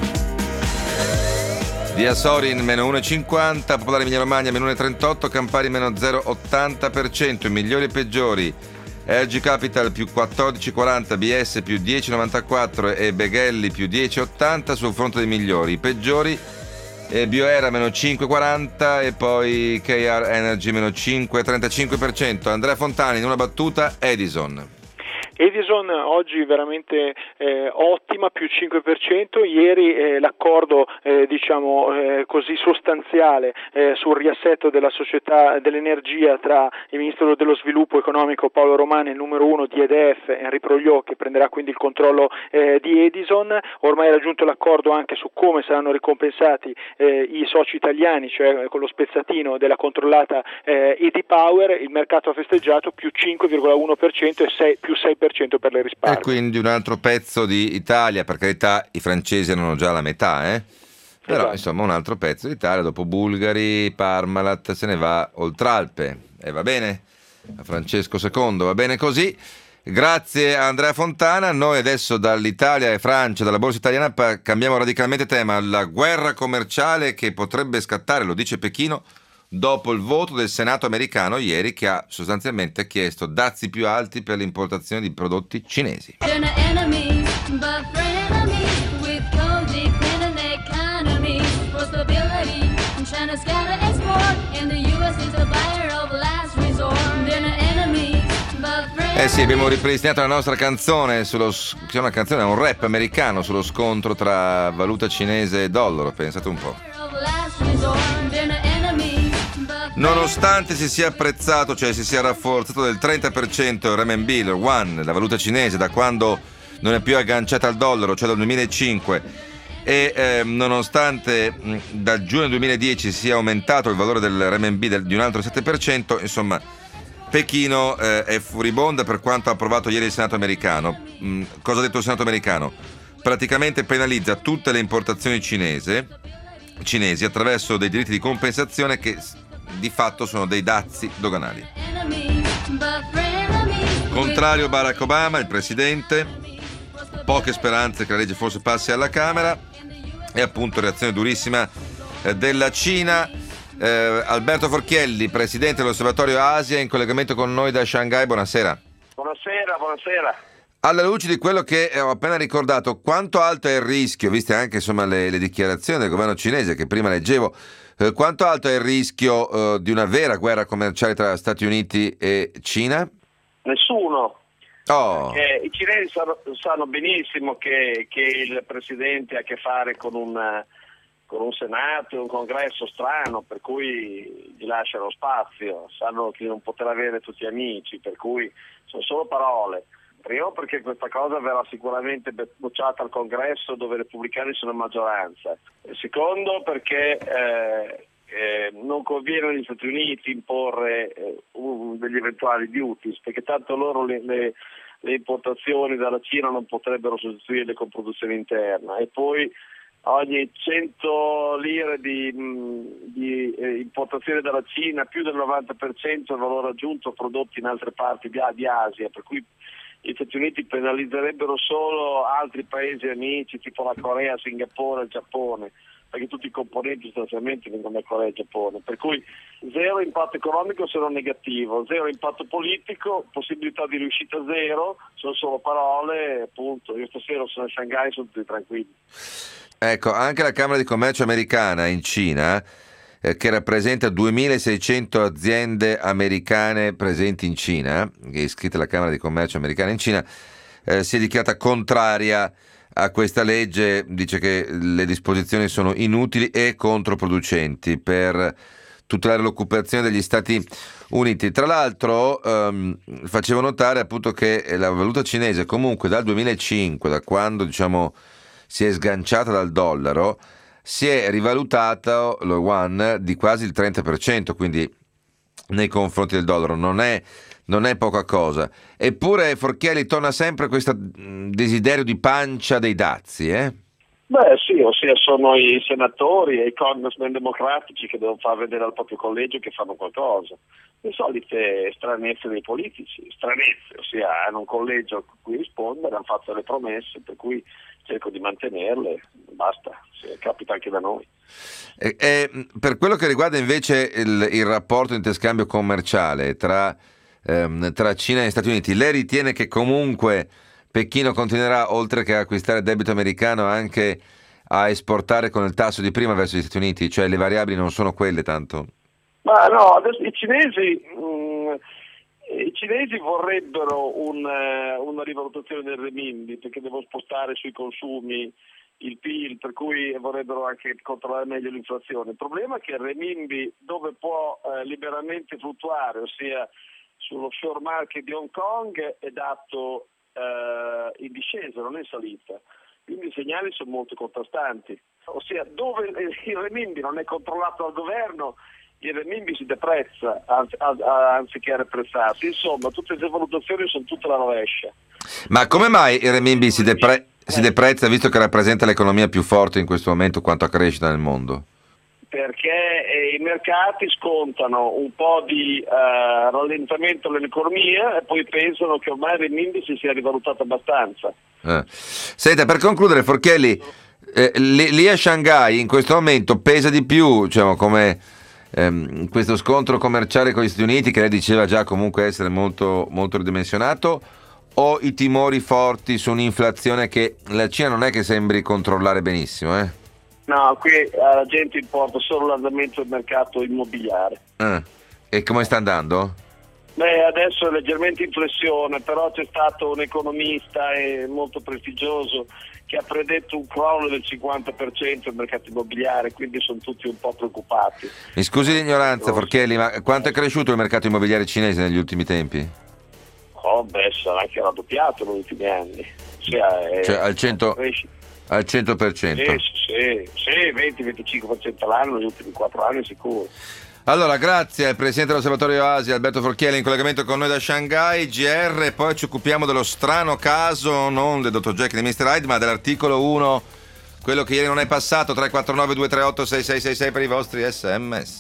Diasorin meno uno virgola cinquanta, Popolare Emilia Romagna meno uno virgola trentotto, Campari meno zero virgola ottanta per cento, i migliori e peggiori. R G Capital più quattordici virgola quaranta, B S più dieci virgola novantaquattro e Beghelli più dieci virgola ottanta sul fronte dei migliori. I peggiori eh, Bioera meno cinque virgola quaranta e poi K R Energy meno cinque virgola trentacinque per cento. Andrea Fontani in una battuta, Edison. Edison oggi veramente eh, ottima, più cinque per cento, ieri eh, l'accordo eh, diciamo eh, così sostanziale eh, sul riassetto della società dell'energia tra il Ministro dello Sviluppo Economico Paolo Romani e il numero uno di E D F Henri Progliò, che prenderà quindi il controllo eh, di Edison. Ormai è raggiunto l'accordo anche su come saranno ricompensati eh, i soci italiani, cioè con lo spezzatino della controllata eh, E D Power. Il mercato ha festeggiato più cinque virgola uno per cento e sei, più sei per cento per le risparmio. E quindi un altro pezzo di Italia, per carità i francesi erano già la metà, eh? Però esatto. Insomma un altro pezzo d'Italia, dopo Bulgari, Parmalat se ne va Oltralpe e va bene, a Francesco secondo, va bene così. Grazie a Andrea Fontana. Noi adesso dall'Italia e Francia, dalla borsa italiana, cambiamo radicalmente tema. La guerra commerciale che potrebbe scattare, lo dice Pechino, dopo il voto del Senato americano ieri, che ha sostanzialmente chiesto dazi più alti per l'importazione di prodotti cinesi. Eh sì, abbiamo ripristinato la nostra canzone sullo, c'è una canzone, un rap americano sullo scontro tra valuta cinese e dollaro, pensate un po'. Nonostante si sia apprezzato, cioè si sia rafforzato del trenta per cento il renminbi, il yuan, la valuta cinese, da quando non è più agganciata al dollaro, cioè dal duemilacinque, e eh, nonostante mh, dal giugno duemiladieci sia aumentato il valore del renminbi del, di un altro sette per cento, insomma Pechino eh, è furibonda per quanto ha approvato ieri il Senato americano. Mh, cosa ha detto il Senato americano? praticamente penalizza tutte le importazioni cinese, cinesi attraverso dei diritti di compensazione che di fatto sono dei dazi doganali. Contrario Barack Obama, il presidente, poche speranze che la legge forse passi alla Camera e appunto reazione durissima eh, della Cina. Eh, Alberto Forchielli, presidente dell'Osservatorio Asia, in collegamento con noi da Shanghai, buonasera. Buonasera, buonasera. Alla luce di quello che ho appena ricordato, quanto alto è il rischio, viste anche insomma le, le dichiarazioni del governo cinese che prima leggevo, eh, quanto alto è il rischio eh, di una vera guerra commerciale tra Stati Uniti e Cina? Nessuno. Oh. Eh, I cinesi sanno, sanno benissimo che, che il presidente ha a che fare con un, con un senato e un congresso strano, per cui gli lasciano spazio, sanno che non potrà avere tutti amici, per cui sono solo parole. Primo perché questa cosa verrà sicuramente bocciata al congresso dove i repubblicani sono maggioranza. E secondo perché eh, eh, non conviene agli Stati Uniti imporre eh, un, degli eventuali duties, perché tanto loro le, le, le importazioni dalla Cina non potrebbero sostituirle con produzione interna, e poi ogni cento lire di, di eh, importazione dalla Cina più del novanta per cento è il valore aggiunto prodotti in altre parti di, di Asia, per cui gli Stati Uniti penalizzerebbero solo altri paesi amici tipo la Corea, Singapore, il Giappone, perché tutti i componenti sostanzialmente vengono da Corea e Giappone, per cui zero impatto economico se non negativo, zero impatto politico, possibilità di riuscita zero, sono solo parole, appunto. Io stasera sono a Shanghai, sono tutti tranquilli. Ecco, anche la Camera di Commercio americana in Cina, eh, che rappresenta duemilaseicento aziende americane presenti in Cina, che è iscritta alla Camera di Commercio americana in Cina, eh, si è dichiarata contraria a questa legge, dice che le disposizioni sono inutili e controproducenti per tutelare l'occupazione degli Stati Uniti. Tra l'altro ehm, facevo notare appunto che la valuta cinese comunque dal duemilacinque, da quando diciamo si è sganciata dal dollaro, si è rivalutato lo yuan di quasi il trenta per cento, quindi nei confronti del dollaro non è, non è poca cosa. Eppure Forchielli torna sempre questo desiderio di pancia dei dazi, eh? Beh sì, ossia sono i senatori e i congressmen democratici che devono far vedere al proprio collegio che fanno qualcosa. Le solite stranezze dei politici, stranezze, ossia hanno un collegio a cui rispondere, hanno fatto le promesse, per cui cerco di mantenerle, basta, se capita anche da noi. E, e, per quello che riguarda invece il, il rapporto interscambio commerciale tra, ehm, tra Cina e Stati Uniti, lei ritiene che comunque Pechino continuerà, oltre che a acquistare debito americano, anche a esportare con il tasso di prima verso gli Stati Uniti? Cioè le variabili non sono quelle tanto? Ma no, adesso i cinesi... Mh, I cinesi vorrebbero un, una rivalutazione del renminbi perché devono spostare sui consumi il P I L, per cui vorrebbero anche controllare meglio l'inflazione. Il problema è che il renminbi, dove può eh, liberamente fluttuare, ossia sull'offshore market di Hong Kong, è dato eh, in discesa, non in salita. Quindi i segnali sono molto contrastanti. Ossia, dove il renminbi non è controllato dal governo, il renminbi si deprezza anzi, anziché rapprezzarsi. Insomma, tutte le valutazioni sono tutte alla rovescia. Ma come mai il renminbi si, depre- si deprezza, visto che rappresenta l'economia più forte in questo momento quanto a crescita nel mondo? Perché eh, i mercati scontano un po' di eh, rallentamento nell'economia e poi pensano che ormai il renminbi si sia rivalutato abbastanza. Eh. Senta, per concludere, Forchielli, eh, lì, lì a Shanghai in questo momento pesa di più, diciamo, come ehm, questo scontro commerciale con gli Stati Uniti, che lei diceva già comunque essere molto, molto ridimensionato, o i timori forti su un'inflazione che la Cina non è che sembri controllare benissimo, eh? No, qui alla gente importa solo l'andamento del mercato immobiliare. Eh. E come sta andando? Beh, adesso è leggermente in flessione, però c'è stato un economista eh, molto prestigioso che ha predetto un crollo del cinquanta per cento del mercato immobiliare, quindi sono tutti un po' preoccupati. Mi scusi l'ignoranza, Forchielli, ma quanto è cresciuto il mercato immobiliare cinese negli ultimi tempi? Oh, beh, sarà anche raddoppiato negli ultimi anni. Cioè, è, cioè al cento al cento per cento? Sì, sì, sì, venti venticinque per cento all'anno negli ultimi quattro anni sicuro. Allora, grazie al presidente dell'Osservatorio Asia, Alberto Forchieri, in collegamento con noi da Shanghai, G R, poi ci occupiamo dello strano caso, non del dottor Jekyll e mister Hyde, ma dell'articolo uno, quello che ieri non è passato, tre quattro nove due tre otto sei sei sei sei per i vostri sms.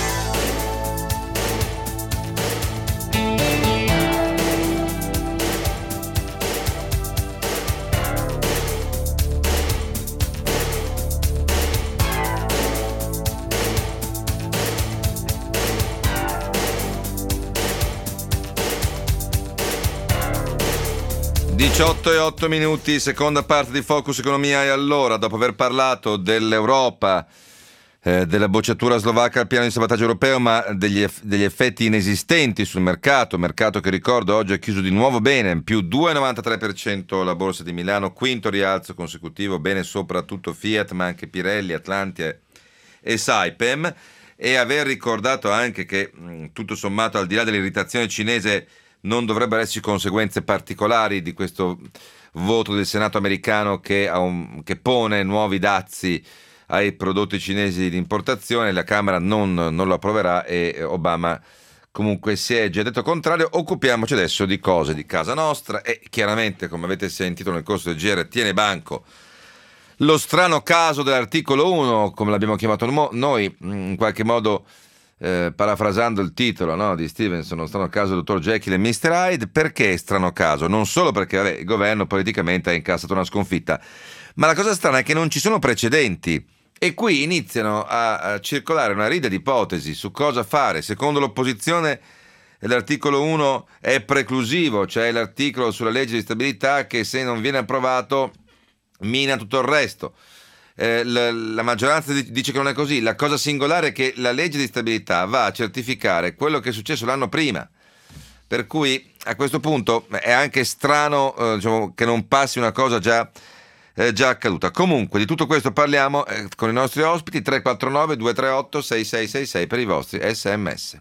diciotto e otto minuti, seconda parte di Focus Economia. E allora, dopo aver parlato dell'Europa, eh, della bocciatura slovacca al piano di salvataggio europeo, ma degli, eff- degli effetti inesistenti sul mercato, mercato che ricordo oggi è chiuso di nuovo bene, più due virgola novantatré per cento la borsa di Milano, quinto rialzo consecutivo, bene soprattutto Fiat, ma anche Pirelli, Atlantia e Saipem, e aver ricordato anche che mh, tutto sommato, al di là dell'irritazione cinese, non dovrebbero esserci conseguenze particolari di questo voto del Senato americano che, ha un, che pone nuovi dazi ai prodotti cinesi di importazione. La Camera non, non lo approverà e Obama comunque si è già detto contrario. Occupiamoci adesso di cose di casa nostra e chiaramente, come avete sentito nel corso del G R, tiene banco lo strano caso dell'articolo uno, come l'abbiamo chiamato noi, in qualche modo Eh, parafrasando il titolo, no, di Stevenson, strano caso del dottor Jekyll e mister Hyde. Perché strano caso? Non solo perché vabbè, il governo politicamente ha incassato una sconfitta, ma la cosa strana è che non ci sono precedenti e qui iniziano a, a circolare una rida di ipotesi su cosa fare. Secondo l'opposizione l'articolo uno è preclusivo, cioè l'articolo sulla legge di stabilità che, se non viene approvato, mina tutto il resto. Eh, la, la maggioranza dice che non è così. La cosa singolare è che la legge di stabilità va a certificare quello che è successo l'anno prima, per cui a questo punto è anche strano eh, diciamo, che non passi una cosa già, eh, già accaduta. Comunque di tutto questo parliamo eh, con i nostri ospiti. Tre quattro nove due tre otto sei sei sei sei per i vostri sms.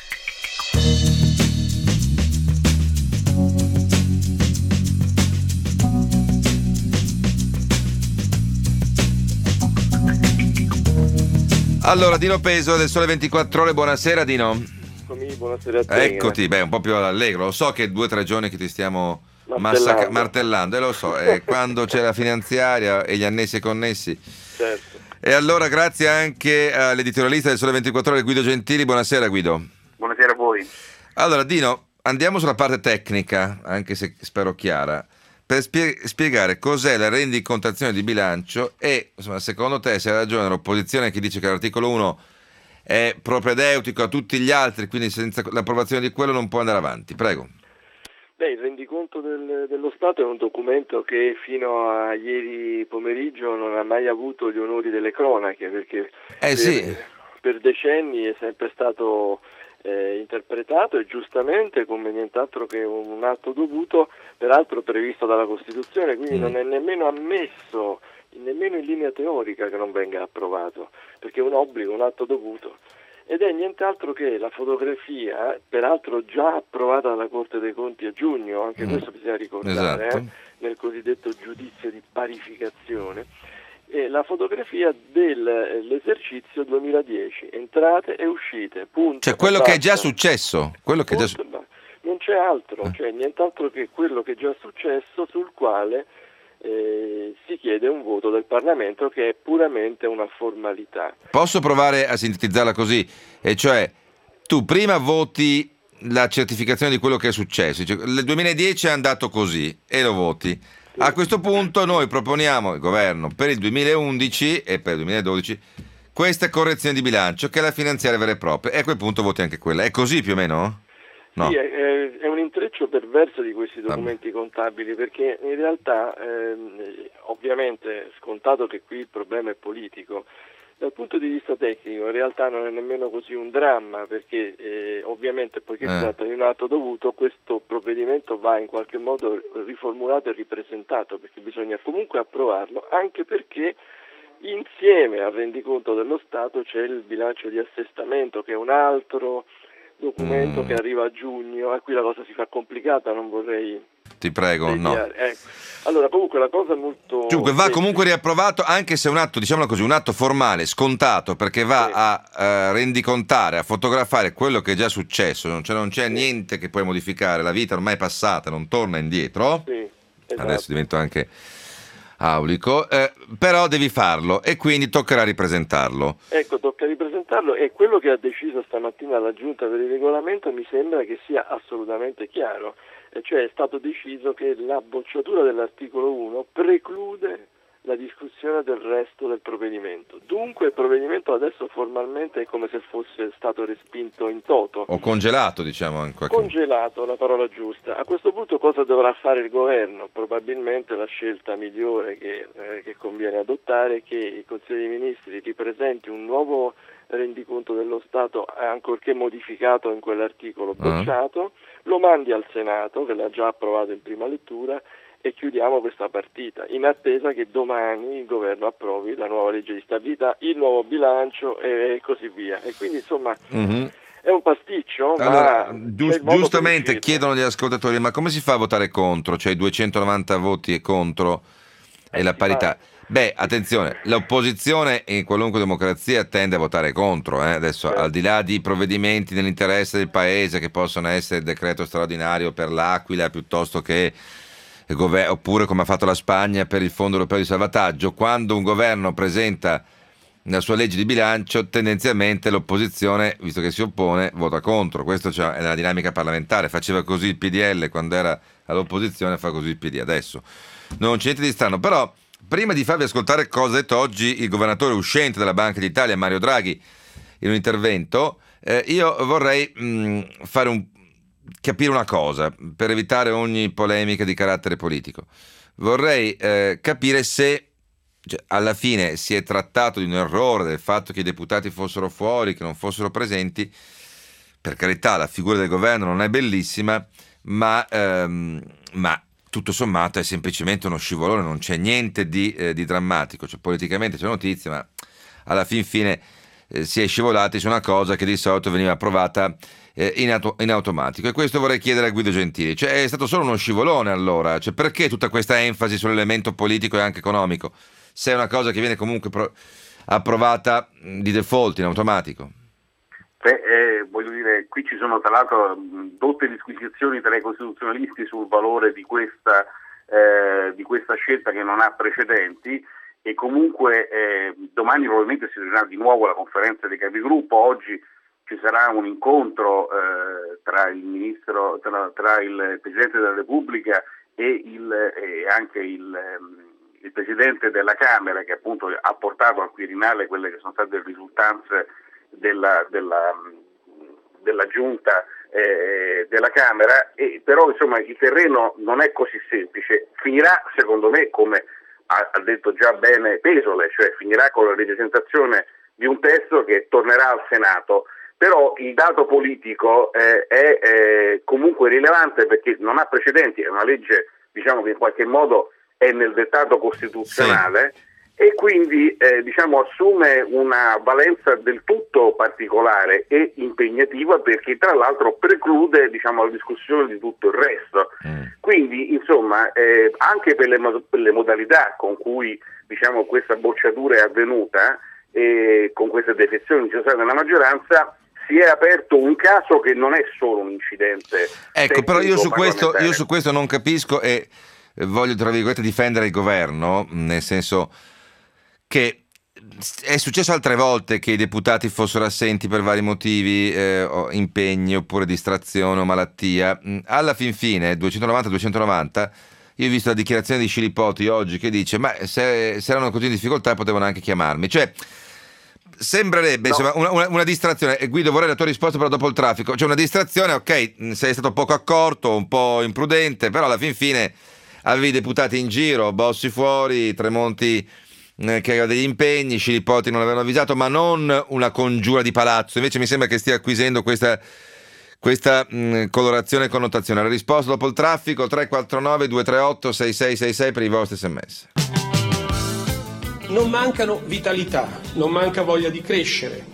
Allora, Dino Peso del Sole ventiquattro Ore, buonasera Dino. Buonasera a te. Eccoti, beh, un po' più allegro. Lo so che due o tre giorni che ti stiamo martellando, massac- martellando e lo so, è quando c'è la finanziaria e gli annessi e connessi. Certo. E allora grazie anche all'editorialista del Sole ventiquattro Ore, Guido Gentili. Buonasera Guido. Buonasera a voi. Allora Dino, andiamo sulla parte tecnica, anche se spero chiara, per spie- spiegare cos'è la rendicontazione di bilancio e, insomma, secondo te, se ha ragione l'opposizione che dice che l'articolo uno è propedeutico a tutti gli altri, quindi senza l'approvazione di quello non può andare avanti. Prego. Beh, il rendiconto del, dello Stato è un documento che fino a ieri pomeriggio non ha mai avuto gli onori delle cronache, perché eh, per, sì. per decenni è sempre stato Eh, interpretato e giustamente come nient'altro che un, un atto dovuto, peraltro previsto dalla Costituzione, quindi mm. non è nemmeno ammesso, nemmeno in linea teorica, che non venga approvato, perché è un obbligo, un atto dovuto, ed è nient'altro che la fotografia, peraltro già approvata dalla Corte dei Conti a giugno, anche mm. questo bisogna ricordare, esatto. eh, nel cosiddetto giudizio di parificazione, e la fotografia dell'esercizio duemiladieci, entrate e uscite, punto. Cioè quello basta. Che è già successo, quello che è già su- non c'è altro, eh. cioè nient'altro che quello che è già successo, sul quale eh, si chiede un voto del Parlamento, che è puramente una formalità. Posso provare a sintetizzarla così, e cioè tu prima voti la certificazione di quello che è successo, cioè, nel duemiladieci è andato così e lo voti. A questo punto noi proponiamo il governo per il duemilaundici e per il duemiladodici questa correzione di bilancio, che è la finanziaria vera e propria, e a quel punto voti anche quella. È così più o meno? No. Sì, è, è un intreccio perverso di questi documenti Vabbè. contabili, perché in realtà, ehm, ovviamente, scontato che qui il problema è politico, dal punto di vista tecnico in realtà non è nemmeno così un dramma, perché eh, ovviamente, poiché eh. si tratta di un atto dovuto, questo provvedimento va in qualche modo riformulato e ripresentato, perché bisogna comunque approvarlo, anche perché insieme al rendiconto dello Stato c'è il bilancio di assestamento, che è un altro documento mm. che arriva a giugno, a cui la cosa si fa complicata, non vorrei ti prego, no. Ecco. Allora, comunque la cosa molto... Dunque va comunque riapprovato, anche se è un atto, diciamolo così, un atto formale, scontato, perché va sì. a uh, rendicontare, a fotografare quello che è già successo, non c'è, non c'è sì. niente che puoi modificare, la vita ormai è passata, non torna indietro. Sì, esatto. Adesso divento anche aulico, eh, però devi farlo e quindi toccherà ripresentarlo. Ecco, tocca ripresentarlo e quello che ha deciso stamattina la Giunta per il Regolamento mi sembra che sia assolutamente chiaro. Cioè è stato deciso che la bocciatura dell'articolo uno preclude la discussione del resto del provvedimento. Dunque il provvedimento adesso formalmente è come se fosse stato respinto in toto. O congelato, diciamo. In qualche... Congelato, la parola giusta. A questo punto cosa dovrà fare il governo? Probabilmente la scelta migliore che, eh, che conviene adottare è che il Consiglio dei Ministri ripresenti un nuovo rendiconto dello Stato, ancorché modificato in quell'articolo bocciato, uh-huh. lo mandi al Senato, che l'ha già approvato in prima lettura, e chiudiamo questa partita, in attesa che domani il governo approvi la nuova legge di stabilità, il nuovo bilancio e così via. E quindi insomma uh-huh. è un pasticcio, allora, ma giust- giustamente chiedono gli ascoltatori, ma come si fa a votare contro? Cioè duecentonovanta voti e contro e eh, la parità? Fa. Beh, attenzione, l'opposizione in qualunque democrazia tende a votare contro, eh? Adesso certo. al di là di provvedimenti nell'interesse del paese che possono essere il decreto straordinario per l'Aquila piuttosto che oppure come ha fatto la Spagna per il Fondo Europeo di Salvataggio, quando un governo presenta la sua legge di bilancio tendenzialmente l'opposizione, visto che si oppone, vota contro. Questo cioè, è nella dinamica parlamentare, faceva così il P D L quando era all'opposizione, fa così il P D adesso. Non c'è niente di strano, però prima di farvi ascoltare cosa ha detto oggi il governatore uscente della Banca d'Italia, Mario Draghi, in un intervento, eh, io vorrei mh, fare un, capire una cosa, per evitare ogni polemica di carattere politico. Vorrei eh, capire se cioè, alla fine si è trattato di un errore del fatto che i deputati fossero fuori, che non fossero presenti. Per carità, la figura del governo non è bellissima, ma... Ehm, ma tutto sommato è semplicemente uno scivolone, non c'è niente di, eh, di drammatico, cioè, politicamente c'è notizia, ma alla fin fine eh, si è scivolati su una cosa che di solito veniva approvata eh, in, auto- in automatico, e questo vorrei chiedere a Guido Gentili, cioè è stato solo uno scivolone allora, cioè, perché tutta questa enfasi sull'elemento politico e anche economico, se è una cosa che viene comunque pro- approvata di default in automatico? Beh, eh, voglio dire, qui ci sono tra l'altro dotte disquisizioni tra i costituzionalisti sul valore di questa, eh, di questa scelta che non ha precedenti, e comunque eh, domani probabilmente si riunirà di nuovo la conferenza dei capigruppo. Oggi ci sarà un incontro eh, tra il ministro, tra, tra il Presidente della Repubblica e, il, e anche il, il Presidente della Camera, che appunto ha portato al Quirinale quelle che sono state le risultanze Della, della, della giunta eh, della Camera, e però insomma il terreno non è così semplice. Finirà secondo me, come ha, ha detto già bene Pesole, cioè finirà con la ripresentazione di un testo che tornerà al Senato, però il dato politico eh, è eh, comunque rilevante perché non ha precedenti, è una legge diciamo che in qualche modo è nel dettato costituzionale. Sì. E quindi eh, diciamo assume una valenza del tutto particolare e impegnativa, perché tra l'altro preclude diciamo la discussione di tutto il resto. Mm. Quindi insomma eh, anche per le, per le modalità con cui diciamo questa bocciatura è avvenuta e con queste defezioni che ci sono state nella maggioranza, si è aperto un caso che non è solo un incidente. Ecco, però io su questo io su questo non capisco e voglio tra virgolette difendere il governo, nel senso che è successo altre volte che i deputati fossero assenti per vari motivi, eh, o impegni oppure distrazione o malattia. Alla fin fine duecentonovanta duecentonovanta io ho visto la dichiarazione di Scilipoti oggi che dice ma se, se erano così in difficoltà potevano anche chiamarmi, cioè sembrerebbe no. insomma una, una, una distrazione. E Guido, vorrei la tua risposta però dopo il traffico, cioè una distrazione, ok, sei stato poco accorto, un po' imprudente, però alla fin fine avevi i deputati in giro, Bossi fuori, Tremonti che aveva degli impegni, Scilipoti non l'avevano avvisato, ma non una congiura di palazzo. Invece mi sembra che stia acquisendo questa, questa mh, colorazione e connotazione. La risposta dopo il traffico, tre quattro nove due tre otto sei sei sei sei per i vostri sms. Non mancano vitalità, non manca voglia di crescere,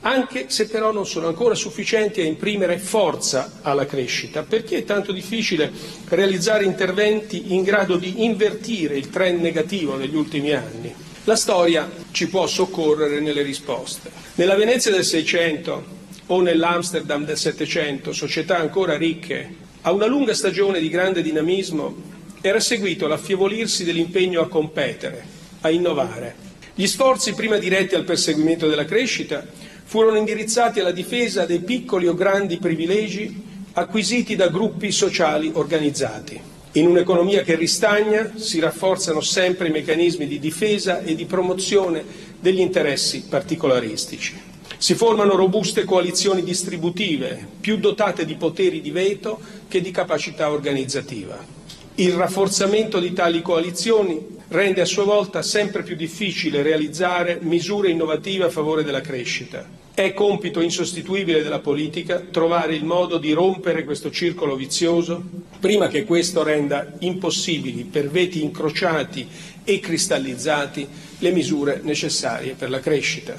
anche se però non sono ancora sufficienti a imprimere forza alla crescita, perché è tanto difficile realizzare interventi in grado di invertire il trend negativo degli ultimi anni. La storia ci può soccorrere nelle risposte. Nella Venezia del Seicento o nell'Amsterdam del Settecento, società ancora ricche, a una lunga stagione di grande dinamismo era seguito l'affievolirsi dell'impegno a competere, a innovare. Gli sforzi prima diretti al perseguimento della crescita furono indirizzati alla difesa dei piccoli o grandi privilegi acquisiti da gruppi sociali organizzati. In un'economia che ristagna si rafforzano sempre i meccanismi di difesa e di promozione degli interessi particolaristici. Si formano robuste coalizioni distributive, più dotate di poteri di veto che di capacità organizzativa. Il rafforzamento di tali coalizioni rende a sua volta sempre più difficile realizzare misure innovative a favore della crescita. È compito insostituibile della politica trovare il modo di rompere questo circolo vizioso prima che questo renda impossibili per veti incrociati e cristallizzati le misure necessarie per la crescita.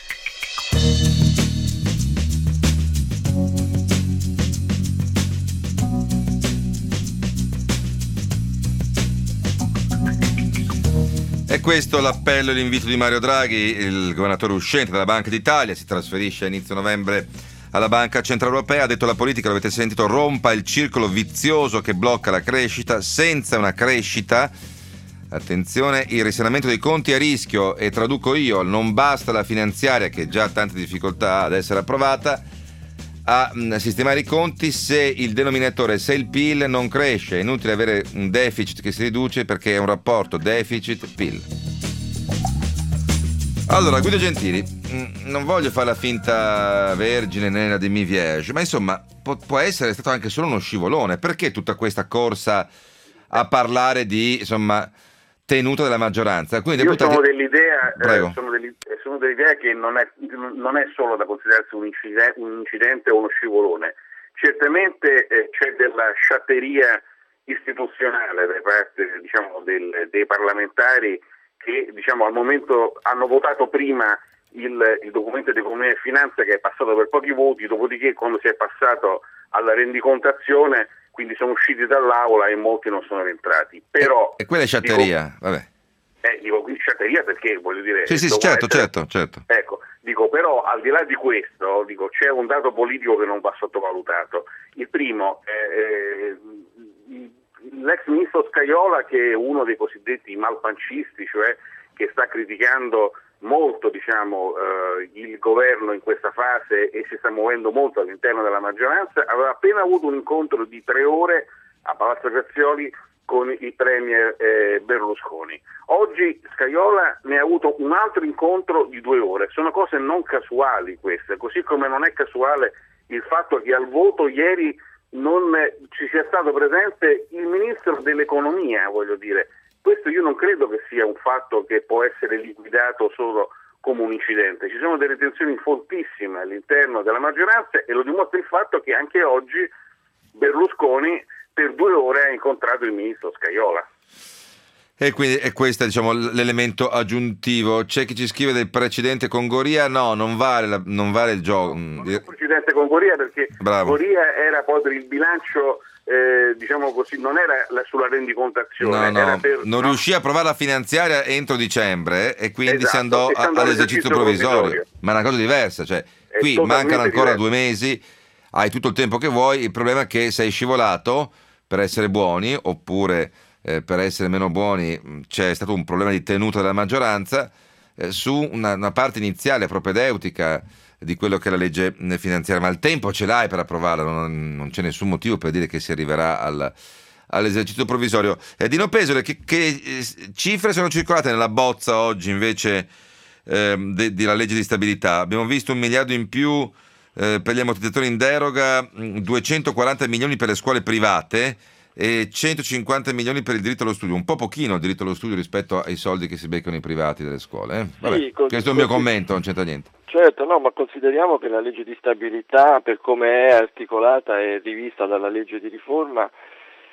E questo l'appello e l'invito di Mario Draghi, il governatore uscente della Banca d'Italia, si trasferisce a inizio novembre alla Banca Centrale Europea, ha detto la politica, l'avete sentito, rompa il circolo vizioso che blocca la crescita. Senza una crescita, attenzione, il risanamento dei conti è a rischio, e traduco io, non basta la finanziaria che già ha tante difficoltà ad essere approvata a sistemare i conti se il denominatore, se il P I L non cresce. È inutile avere un deficit che si riduce perché è un rapporto deficit-P I L. Allora, Guido Gentili, non voglio fare la finta vergine nella demi vierge, ma insomma può, può essere stato anche solo uno scivolone. Perché tutta questa corsa a parlare di, insomma, tenuta della maggioranza? Quindi Io deputati... sono dell'idea, Prego. eh, sono, dell'idea sono dell'idea che non è, non è solo da considerarsi un incidente, un incidente o uno scivolone. Certamente eh, c'è della sciatteria istituzionale da parte, diciamo, del, dei parlamentari che, diciamo, al momento hanno votato prima il, il documento di economia e finanza, che è passato per pochi voti, dopodiché quando si è passato alla rendicontazione, quindi sono usciti dall'aula e molti non sono rientrati. Però, e, e quella è sciatteria, dico, vabbè. Eh, dico qui sciatteria perché voglio dire... Sì, sì, certo, essere... certo, certo. Ecco, dico, però al di là di questo, dico, c'è un dato politico che non va sottovalutato. Il primo, eh, l'ex ministro Scajola, che è uno dei cosiddetti malpancisti, cioè che sta criticando molto, diciamo, eh, il governo in questa fase e si sta muovendo molto all'interno della maggioranza, aveva appena avuto un incontro di tre ore a Palazzo Grazioli con il premier eh, Berlusconi. Oggi Scajola ne ha avuto un altro incontro di due ore. Sono cose non casuali queste, così come non è casuale il fatto che al voto ieri non ci sia stato presente il ministro dell'economia, voglio dire. Questo io non credo che sia un fatto che può essere liquidato solo come un incidente. Ci sono delle tensioni fortissime all'interno della maggioranza e lo dimostra il fatto che anche oggi Berlusconi per due ore ha incontrato il ministro Scajola. E quindi è questo, diciamo, l'elemento aggiuntivo. C'è chi ci scrive del precedente con Goria. No, non vale, la, non vale il gioco. No, non è il precedente con Goria perché Bravo. Goria era poi per il bilancio, eh, diciamo così, non era la, sulla rendicontazione. No, no, era per, non no. riuscì a approvare la finanziaria entro dicembre e quindi esatto, si andò, si andò all'esercizio provvisorio. provvisorio. Ma è una cosa diversa, cioè è qui mancano ancora diverso. due mesi, hai tutto il tempo che vuoi, il problema è che sei scivolato per essere buoni oppure eh, per essere meno buoni. C'è stato un problema di tenuta della maggioranza eh, su una, una parte iniziale propedeutica di quello che è la legge finanziaria, ma il tempo ce l'hai per approvarla, non, non c'è nessun motivo per dire che si arriverà al, all'esercizio provvisorio. Eh, Dino Pesole, che, che eh, cifre sono circolate nella bozza oggi invece eh, de, della legge di stabilità? Abbiamo visto un miliardo in più Eh, per gli ammortizzatori in deroga, duecentoquaranta milioni per le scuole private e centocinquanta milioni per il diritto allo studio. Un po' pochino il diritto allo studio rispetto ai soldi che si beccano i privati delle scuole. Eh? Vabbè, sì, con, questo è il mio commento, non c'entra niente. Certo, no, ma consideriamo che la legge di stabilità, per come è articolata e rivista dalla legge di riforma,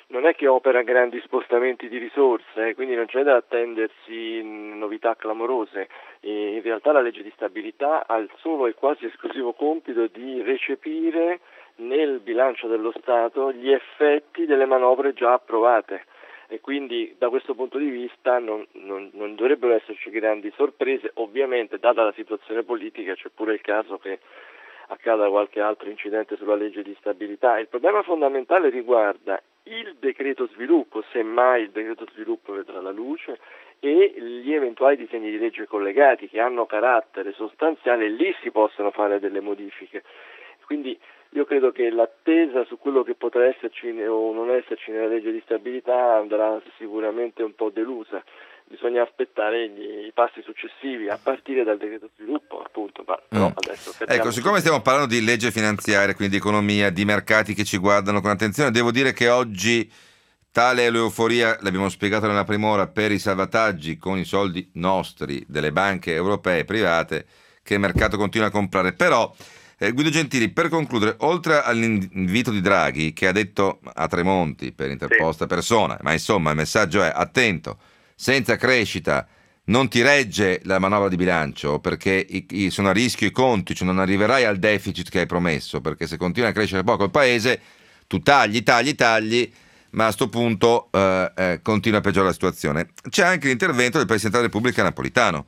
non è che opera grandi spostamenti di risorse, eh, quindi non c'è da attendersi novità clamorose. E in realtà la legge di stabilità ha il solo e quasi esclusivo compito di recepire nel bilancio dello Stato gli effetti delle manovre già approvate. E quindi da questo punto di vista non, non, non dovrebbero esserci grandi sorprese. Ovviamente, data la situazione politica, c'è pure il caso che accada qualche altro incidente sulla legge di stabilità. Il problema fondamentale riguarda il decreto sviluppo, semmai il decreto sviluppo vedrà la luce, e gli eventuali disegni di legge collegati che hanno carattere sostanziale. Lì si possono fare delle modifiche. Quindi io credo che l'attesa su quello che potrà esserci o non esserci nella legge di stabilità andrà sicuramente un po' delusa. Bisogna aspettare gli, i passi successivi a partire dal decreto sviluppo, appunto. Ma no, mm. adesso ecco, siccome stiamo parlando di legge finanziaria, quindi di economia, di mercati che ci guardano con attenzione, devo dire che oggi tale è l'euforia, l'abbiamo spiegato nella prima ora, per i salvataggi con i soldi nostri delle banche europee private, che il mercato continua a comprare. Però Eh, Guido Gentili, per concludere, oltre all'invito di Draghi che ha detto a Tremonti per interposta sì. persona, ma insomma il messaggio è: attento, senza crescita non ti regge la manovra di bilancio, perché i, i, sono a rischio i conti, cioè non arriverai al deficit che hai promesso, perché se continua a crescere poco il paese tu tagli, tagli, tagli, ma a sto punto eh, eh, continua a peggiorare la situazione. C'è anche l'intervento del Presidente della Repubblica Napolitano,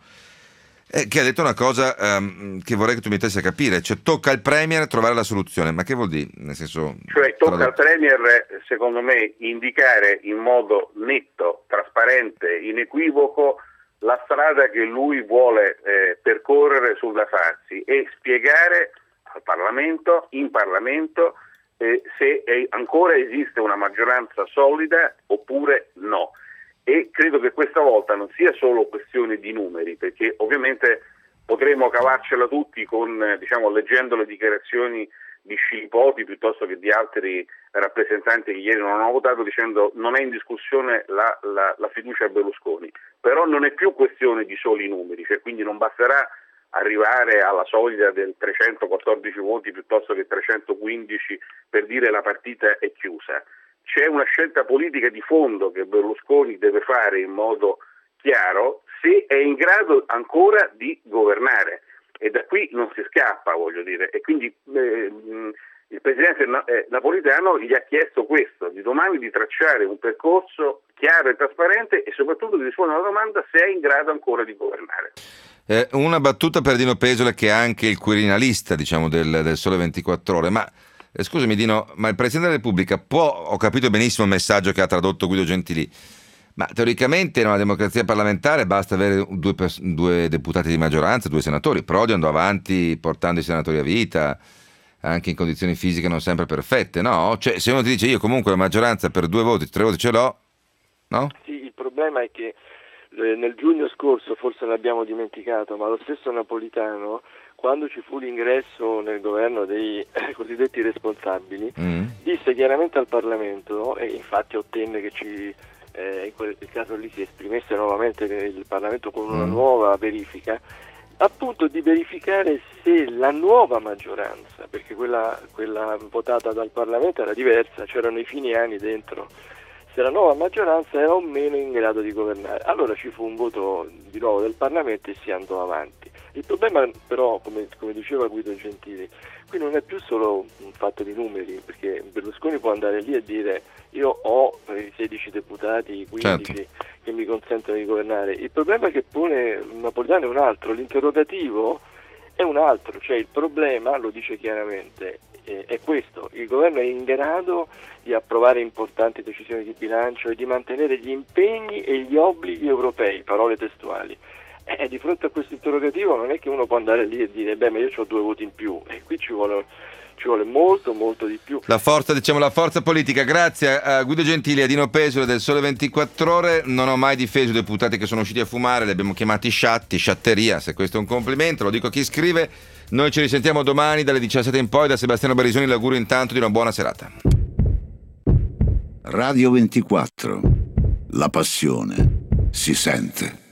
Eh, che ha detto una cosa um, che vorrei che tu mi mettessi a capire, cioè tocca al Premier trovare la soluzione. Ma che vuol dire? Nel senso, cioè tocca tradotto. al Premier, secondo me, indicare in modo netto, trasparente, inequivoco la strada che lui vuole eh, percorrere sul da farsi e spiegare al Parlamento, in Parlamento, eh, se è, ancora esiste una maggioranza solida oppure no. E credo che questa volta non sia solo questione di numeri, perché ovviamente potremmo cavarcela tutti con, diciamo, leggendo le dichiarazioni di Scilipoti piuttosto che di altri rappresentanti che ieri non hanno votato, dicendo non è in discussione la, la, la fiducia a Berlusconi. Però non è più questione di soli numeri, cioè quindi non basterà arrivare alla soglia del trecentoquattordici voti piuttosto che trecentoquindici per dire la partita è chiusa. C'è una scelta politica di fondo che Berlusconi deve fare in modo chiaro, se è in grado ancora di governare, e da qui non si scappa, voglio dire. E quindi eh, il Presidente Napolitano gli ha chiesto questo, di domani di tracciare un percorso chiaro e trasparente e soprattutto di rispondere alla domanda se è in grado ancora di governare. Eh, una battuta per Dino Pesole, che è anche il quirinalista, diciamo, del, del Sole ventiquattro Ore, ma Eh, scusami Dino, ma il Presidente della Repubblica può, ho capito benissimo il messaggio che ha tradotto Guido Gentili, ma teoricamente in una democrazia parlamentare basta avere due, pers- due deputati di maggioranza, due senatori. Prodi andò avanti portando i senatori a vita, anche in condizioni fisiche non sempre perfette, no? Cioè, se uno ti dice io comunque la maggioranza per due voti, tre voti ce l'ho, no? Sì, il problema è che eh, nel giugno scorso, forse l'abbiamo dimenticato, ma lo stesso Napolitano, quando ci fu l'ingresso nel governo dei eh, cosiddetti responsabili, mm. disse chiaramente al Parlamento, e infatti ottenne che ci, eh, in quel caso lì si esprimesse nuovamente il Parlamento con una mm. nuova verifica, appunto di verificare se la nuova maggioranza, perché quella, quella votata dal Parlamento era diversa, c'erano i finiani dentro, se la nuova maggioranza era o meno in grado di governare. Allora ci fu un voto di nuovo del Parlamento e si andò avanti. Il problema però, come, come diceva Guido Gentili, qui non è più solo un fatto di numeri, perché Berlusconi può andare lì e dire io ho i sedici deputati, i quindici certo. che mi consentono di governare. Il problema che pone Napolitano è un altro, l'interrogativo è un altro, cioè il problema, lo dice chiaramente, è questo: il governo è in grado di approvare importanti decisioni di bilancio e di mantenere gli impegni e gli obblighi europei, parole testuali. E di fronte a questo interrogativo non è che uno può andare lì e dire beh ma io ho due voti in più, e qui ci vuole, ci vuole molto molto di più. La forza, diciamo, la forza politica. Grazie a Guido Gentili e a Dino Pesole del Sole ventiquattro Ore. Non ho mai difeso i deputati che sono usciti a fumare, li abbiamo chiamati sciatti, sciatteria, se questo è un complimento, lo dico a chi scrive. Noi ci risentiamo domani dalle diciassette in poi. Da Sebastiano Barisoni l'augurio intanto di una buona serata. Radio ventiquattro, la passione si sente.